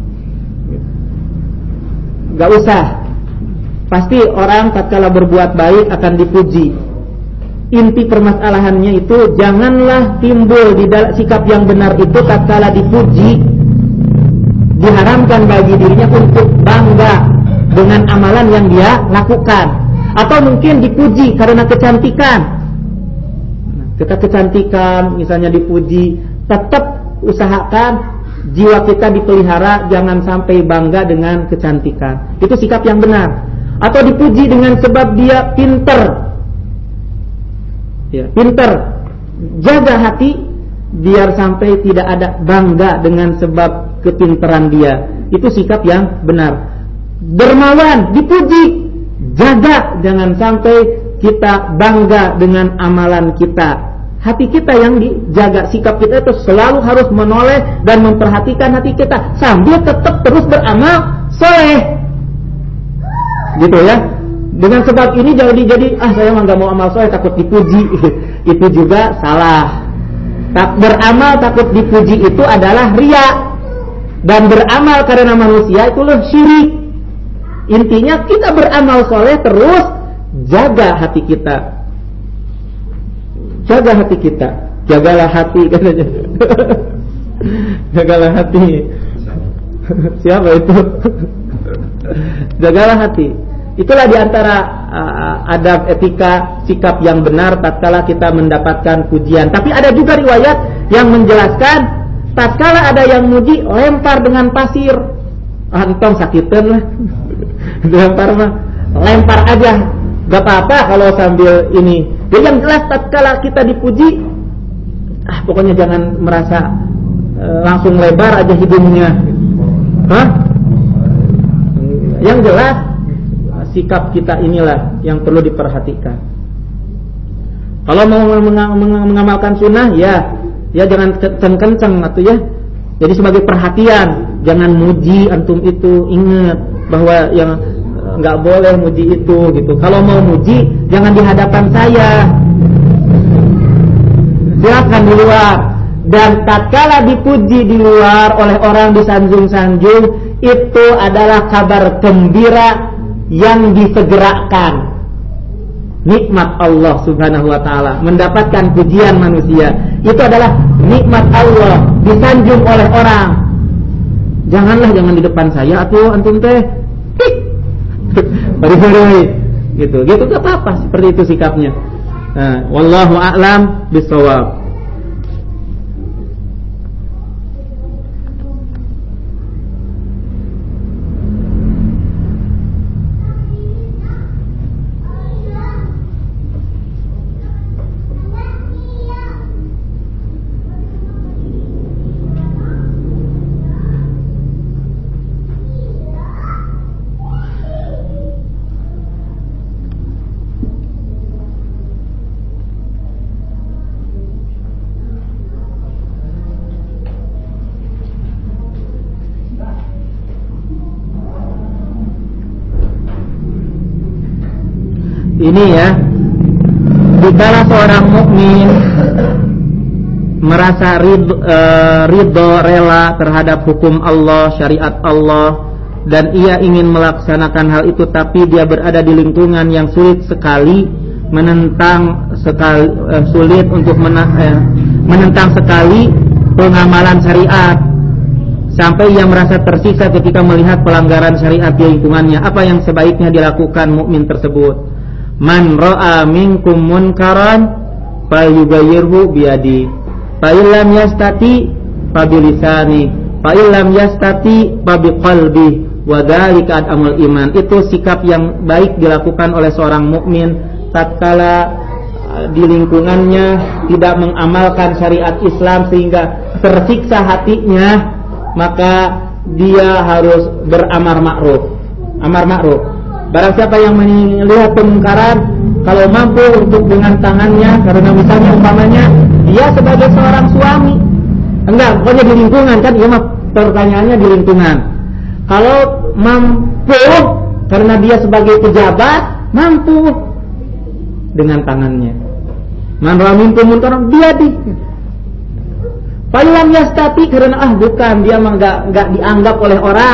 Gak usah. Pasti orang tatkala berbuat baik akan dipuji. Inti permasalahannya itu janganlah timbul di dalam sikap yang benar itu tatkala dipuji diharamkan bagi dirinya untuk bangga dengan amalan yang dia lakukan, atau mungkin dipuji karena kecantikan. Kita kecantikan misalnya dipuji, tetap usahakan jiwa kita dipelihara, jangan sampai bangga dengan kecantikan. Itu sikap yang benar. Atau dipuji dengan sebab dia pinter, jaga hati biar sampai tidak ada bangga dengan sebab kepinteran dia. Itu sikap yang benar. Dermawan, dipuji, jaga jangan sampai kita bangga dengan amalan kita. Hati kita yang dijaga, sikap kita itu selalu harus menoleh dan memperhatikan hati kita sambil tetap terus beramal soleh, gitu ya. Dengan sebab ini jadi saya mah nggak mau amal soleh takut dipuji. Itu juga salah. Beramal takut dipuji itu adalah riya, dan beramal karena manusia itu syirik. Intinya kita beramal soleh terus jaga hati kita. Jaga hati kita, jagalah hati katanya. Jagalah hati. Siapa itu? Jagalah hati. Itulah diantara adab etika sikap yang benar tatkala kita mendapatkan pujian. Tapi ada juga riwayat yang menjelaskan tatkala ada yang muji lempar dengan pasir. Entong sakitan lah. Lempar aja. Gak apa-apa kalau sambil ini. Jadi yang jelas tatkala kita dipuji, pokoknya jangan merasa langsung lebar aja hidungnya. Yang jelas sikap kita inilah yang perlu diperhatikan. Kalau mau mengamalkan sunnah, ya jangan kenceng-kenceng atau ya. Jadi sebagai perhatian, jangan muji antum itu, ingat bahwa yang nggak boleh muji itu gitu. Kalau mau muji jangan di hadapan saya. Silakan di luar. Dan tatkala dipuji di luar oleh orang disanjung-sanjung, itu adalah kabar gembira yang disegerakan. Nikmat Allah Subhanahu wa taala, mendapatkan pujian manusia, itu adalah nikmat Allah, disanjung oleh orang. Jangan di depan saya atuh antum teh. Bari-bari gitu gak apa-apa, seperti itu sikapnya. Wallahu a'lam bishawab. Ini ya, dikala seorang mukmin merasa ridho rela terhadap hukum Allah, syariat Allah, dan ia ingin melaksanakan hal itu, tapi dia berada di lingkungan yang sulit sekali, sulit untuk menentang sekali pengamalan syariat, sampai ia merasa tersiksa ketika melihat pelanggaran syariat di lingkungannya. Apa yang sebaiknya dilakukan mukmin tersebut? Man ra'a minkum munkaran falyughayyirhu biyadi, fa illam yastati fa bilisani, fa illam yastati fa biqalbi, wa dzalika adamul iman. Itu sikap yang baik dilakukan oleh seorang mukmin tatkala di lingkungannya tidak mengamalkan syariat Islam sehingga tersiksa hatinya, maka dia harus beramar ma'ruf. Amar ma'ruf. Barang siapa yang melihat kemungkaran, kalau mampu untuk dengan tangannya, karena misalnya umpamanya dia sebagai seorang suami, pokoknya di lingkungan kan, ya pertanyaannya di lingkungan. Kalau mampu karena dia sebagai pejabat, mampu dengan tangannya. Man ra'a minkum munkaran biyadi. Fa lam yastati, karena bukan, dia mah enggak dianggap oleh orang.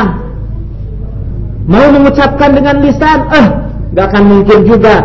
Mau mengucapkan dengan lisan, gak akan mungkin juga.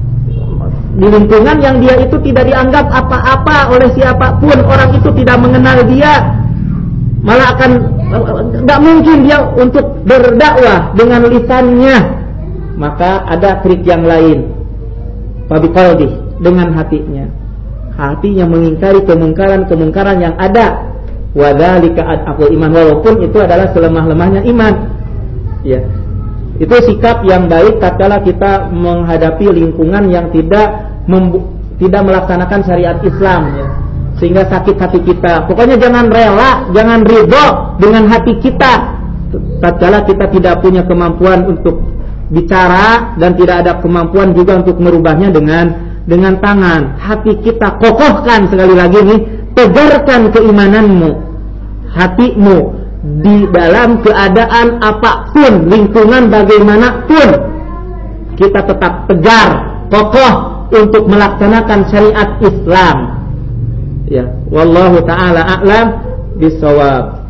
Di lingkungan yang dia itu tidak dianggap apa-apa oleh siapapun, orang itu tidak mengenal dia, malah akan gak mungkin dia untuk berdakwah dengan lisannya. Maka ada trik yang lain, fabiqalbi, dengan hatinya. Hatinya mengingkari kemungkaran yang ada. Wa dzalika ad'aful iman, walaupun itu adalah selemah-lemahnya iman. Ya. Itu sikap yang baik tatkala kita menghadapi lingkungan yang tidak melaksanakan syariat Islam, ya. Sehingga sakit hati kita. Pokoknya jangan rela, jangan ridho dengan hati kita tatkala kita tidak punya kemampuan untuk bicara dan tidak ada kemampuan juga untuk merubahnya dengan tangan. Hati kita kokohkan, sekali lagi nih, tegarkan keimananmu, hatimu di dalam keadaan apapun, lingkungan bagaimanapun, kita tetap tegar, kokoh untuk melaksanakan syariat Islam. Ya, wallahu taala a'lam bishawab.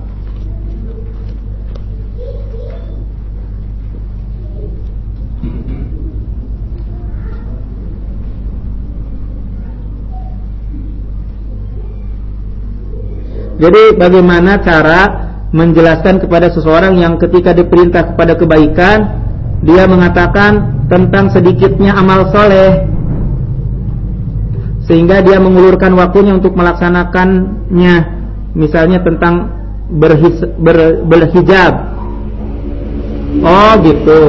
Jadi bagaimana cara menjelaskan kepada seseorang yang ketika diperintah kepada kebaikan, dia mengatakan tentang sedikitnya amal soleh, sehingga dia mengulurkan waktunya untuk melaksanakannya. Misalnya tentang berhijab. Oh gitu.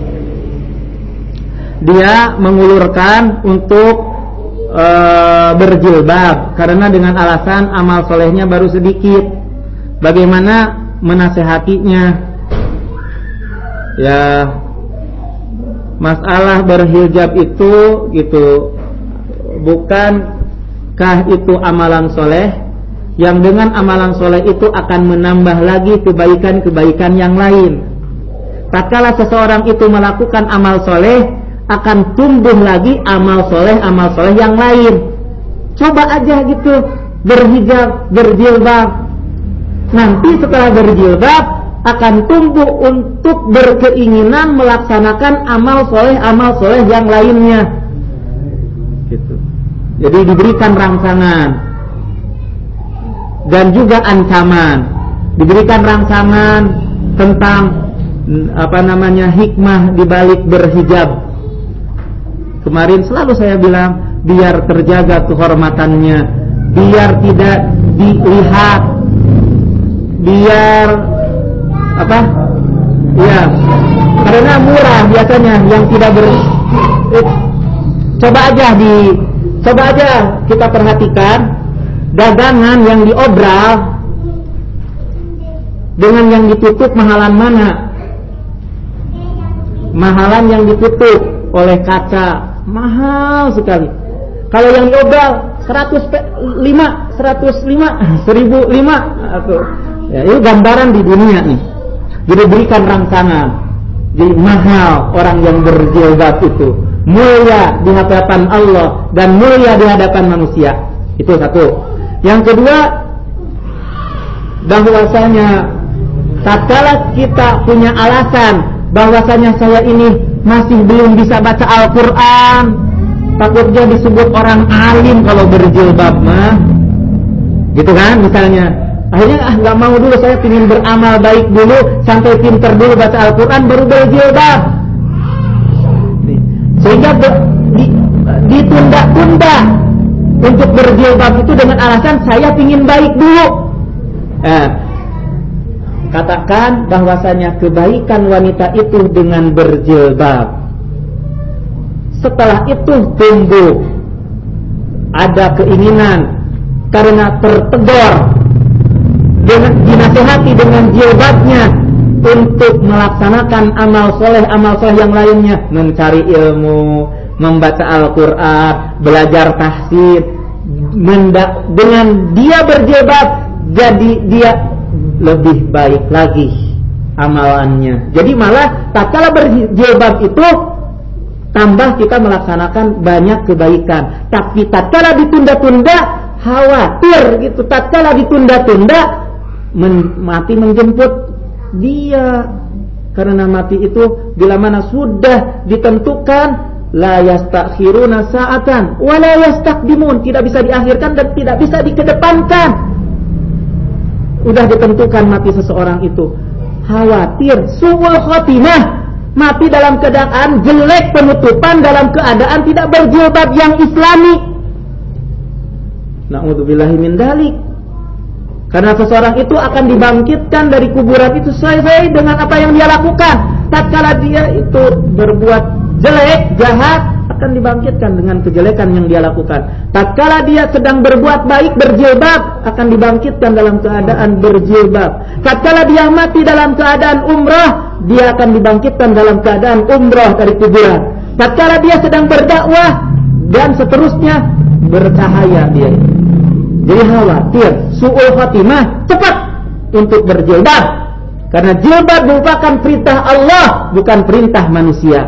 Dia mengulurkan untuk berjilbab karena dengan alasan amal solehnya baru sedikit. Bagaimana menasehatinya? Ya, masalah berhijab itu gitu, bukankah itu amalan soleh yang dengan amalan soleh itu akan menambah lagi kebaikan-kebaikan yang lain. Tatkala seseorang itu melakukan amal soleh, akan tumbuh lagi amal soleh yang lain. Coba aja gitu berhijab, berjilbab. Nanti setelah berjilbab akan tumbuh untuk berkeinginan melaksanakan amal soleh yang lainnya. Gitu. Jadi diberikan rangsangan dan juga ancaman. Diberikan rangsangan tentang hikmah di balik berhijab. Kemarin selalu saya bilang, biar terjaga kehormatannya, biar tidak dilihat, biar karena murah biasanya yang tidak coba aja kita perhatikan dagangan yang diobral dengan yang ditutup mahalan mana? Mahalan yang ditutup oleh kaca mahal sekali. Kalau yang diobral 105, 1005 atau ya, itu gambaran di dunia nih. Jadi berikan rangsangan. Jadi mahal orang yang berjilbab itu, mulia di hadapan Allah dan mulia di hadapan manusia. Itu satu. Yang kedua, bahwasanya tatkala kita punya alasan bahwasanya saya ini masih belum bisa baca Al-Quran, takutnya disebut orang alim kalau berjilbab mah, gitu kan misalnya. Akhirnya nggak mau dulu, saya ingin beramal baik dulu sampai pinter dulu baca Al-Quran baru berjilbab. Sehingga ditunda-tunda untuk berjilbab itu dengan alasan saya ingin baik dulu. Katakan bahwasanya kebaikan wanita itu dengan berjilbab. Setelah itu tumbuh ada keinginan karena tertegur, dinasihati dengan jilbabnya untuk melaksanakan amal soleh yang lainnya, mencari ilmu, membaca Al-Quran, belajar tahsin. Dengan dia berjilbab, jadi dia lebih baik lagi amalannya. Jadi malah tatkala berjilbab itu tambah kita melaksanakan banyak kebaikan. Tapi tatkala ditunda-tunda, khawatir gitu. Tatkala ditunda-tunda, mati menjemput dia. Karena mati itu bila mana sudah ditentukan, la yastakhiruna sa'atan wa la yastaqdimun, tidak bisa diakhirkan dan tidak bisa dikedepankan. Udah ditentukan mati seseorang itu, khawatir su'ul khotimah, mati dalam keadaan jelek penutupan, dalam keadaan tidak berjilbab yang islami. Na'udzubillahi min dzalik. Karena seseorang itu akan dibangkitkan dari kuburan itu sesuai dengan apa yang dia lakukan. Tatkala dia itu berbuat jelek, jahat, akan dibangkitkan dengan kejelekan yang dia lakukan. Tatkala dia sedang berbuat baik, berjilbab, akan dibangkitkan dalam keadaan berjilbab. Tatkala dia mati dalam keadaan umrah, dia akan dibangkitkan dalam keadaan umrah dari kuburan. Tatkala dia sedang berdakwah dan seterusnya, bercahaya dia. Jadi khawatir su'ul khatimah, cepat untuk berjilbab. Karena jilbab merupakan perintah Allah, bukan perintah manusia.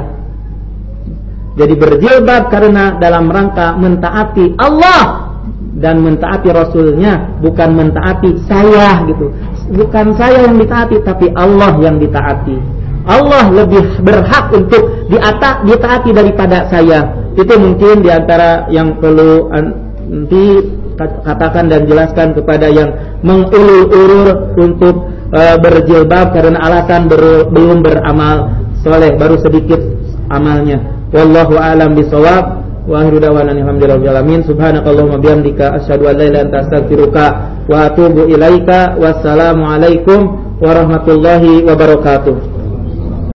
Jadi berjilbab karena dalam rangka mentaati Allah dan mentaati Rasulnya, bukan mentaati saya gitu. Bukan saya yang ditaati, tapi Allah yang ditaati. Allah lebih berhak untuk ditaati daripada saya. Itu mungkin diantara yang perlu nanti katakan dan jelaskan kepada yang mengulur-ulur untuk berjilbab karena alasan belum beramal soleh, baru sedikit amalnya. Wallahu a'lam bishawab. Wa akhiru da'wana alhamdulillahi rabbil alamin. Subhanakallahumma bihamdika asyhadu an la ilaha illa anta astaghfiruka wa atubu ilaika. Wassalamu alaikum warahmatullahi wabarakatuh.